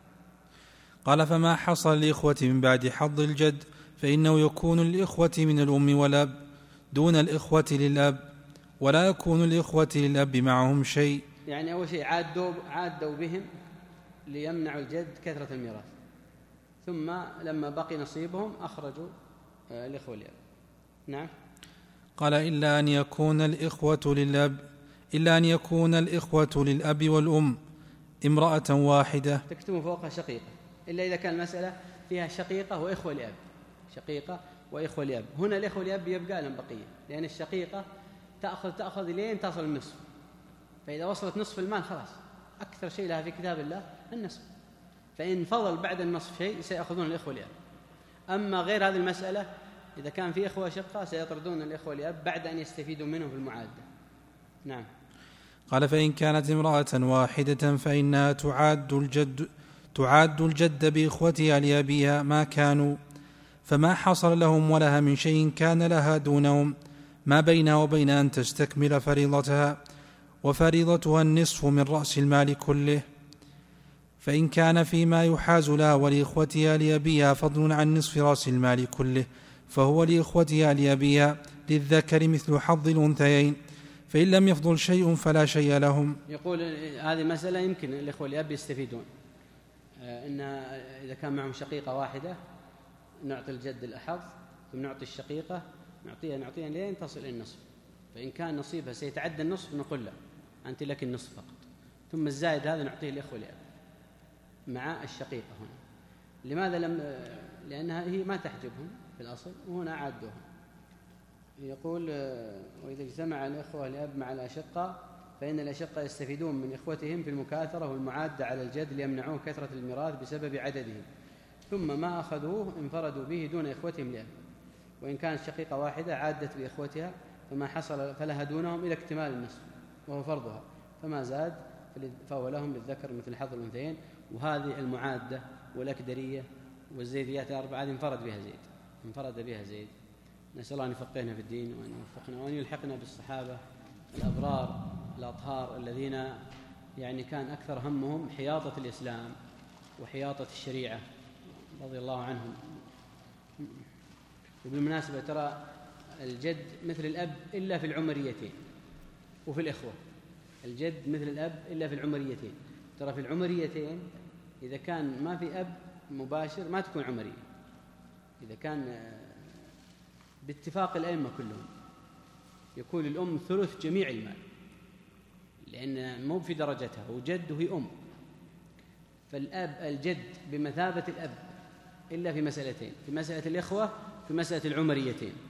قال فما حصل للإخوة من بعد حظ الجد فإنه يكون الإخوة من الأم والأب دون الإخوة للأب، ولا يكون الإخوة للأب معهم شيء. يعني أول شيء عادوا, عادوا بهم ليمنعوا الجد كثرة الميراث، ثم لما بقي نصيبهم أخرجوا الإخوة للأب. نعم. قال إلا أن يكون الإخوة للأب إلا أن يكون الإخوة للأب والأم امرأة واحدة. تكتم فوقها شقيقة، إلا إذا كان المسألة فيها شقيقة وإخوة لأب، شقيقة وإخوة لأب. هنا الإخوة لأب يبقى لهم بقية، لأن الشقيقة تأخذ تأخذ لين تصل النصف، فإذا وصلت نصف المال خلاص أكثر شيء لها في كتاب الله النصف، فإن فضل بعد النصف شيء سيأخذون الإخوة لأب. أما غير هذه المسألة إذا كان في إخوة شقة سيطردون الإخوة لأب بعد أن يستفيدوا منهم في المعادة. نعم. قال فإن كانت امرأة واحدة فإنها تعاد الجد تعاد الجد بإخوتها لأبيها ما كانوا، فما حصل لهم ولها من شيء كان لها دونهم ما بينها وبين أن تستكمل فريضتها، وفريضتها النصف من رأس المال كله. فإن كان فيما يحاز لها ولإخوتها لأبيها فضل عن نصف رأس المال كله فهو لإخوتها لأبيها للذكر مثل حظ الأنثيين، فإن لم يفضل شيء فلا شيء لهم. يقول هذه مسألة يمكن الإخوة لأب يستفيدون، إن إذا كان معهم شقيقة واحدة نعطي الجد الأحظ ثم نعطي الشقيقة نعطيها نعطيها لين تصل إلى النصف، فإن كان نصيبها سيتعدى النصف نقول له أنت لك النصف فقط، ثم الزائد هذا نعطيه الإخوة لأب مع الشقيقة. هنا لماذا لم؟ لأنها هي ما تحجبهم في الأصل وهنا عادوهم. يقول وإذا اجتمع الإخوة لأب مع الأشقة فإن الأشقة يستفيدون من إخوتهم في المكاثرة والمعادة على الجد ليمنعوه كثرة الميراث بسبب عددهم، ثم ما أخذوه انفردوا به دون إخوتهم لأب. وإن كانت شقيقة واحدة عادت بإخوتها فما حصل فلها دونهم إلى اكتمال النصف وهو فرضها، فما زاد فهو لهم للذكر مثل حظ الأنثيين. وهذه المعادة والأكدرية والزيديات الأربعة هذه انفرد بها زيد انفرد بها زيد نسأل الله أن يفقهنا في الدين وأن يوفقنا وأن يلحقنا بالصحابة الأبرار الأطهار الذين يعني كان أكثر همهم حياطة الإسلام وحياطة الشريعة رضي الله عنهم. وبالمناسبة ترى الجد مثل الأب إلا في العمريتين، وفي الإخوة الجد مثل الأب إلا في العمريتين. ترى في العمريتين إذا كان ما في أب مباشر ما تكون عمرية، إذا كان باتفاق الأئمة كلهم يكون الأم ثلث جميع المال، لأن مو في درجتها وجد وهي أم، فالأب الجد بمثابة الأب إلا في مسألتين، في مسألة الإخوة في مسألة العمريتين.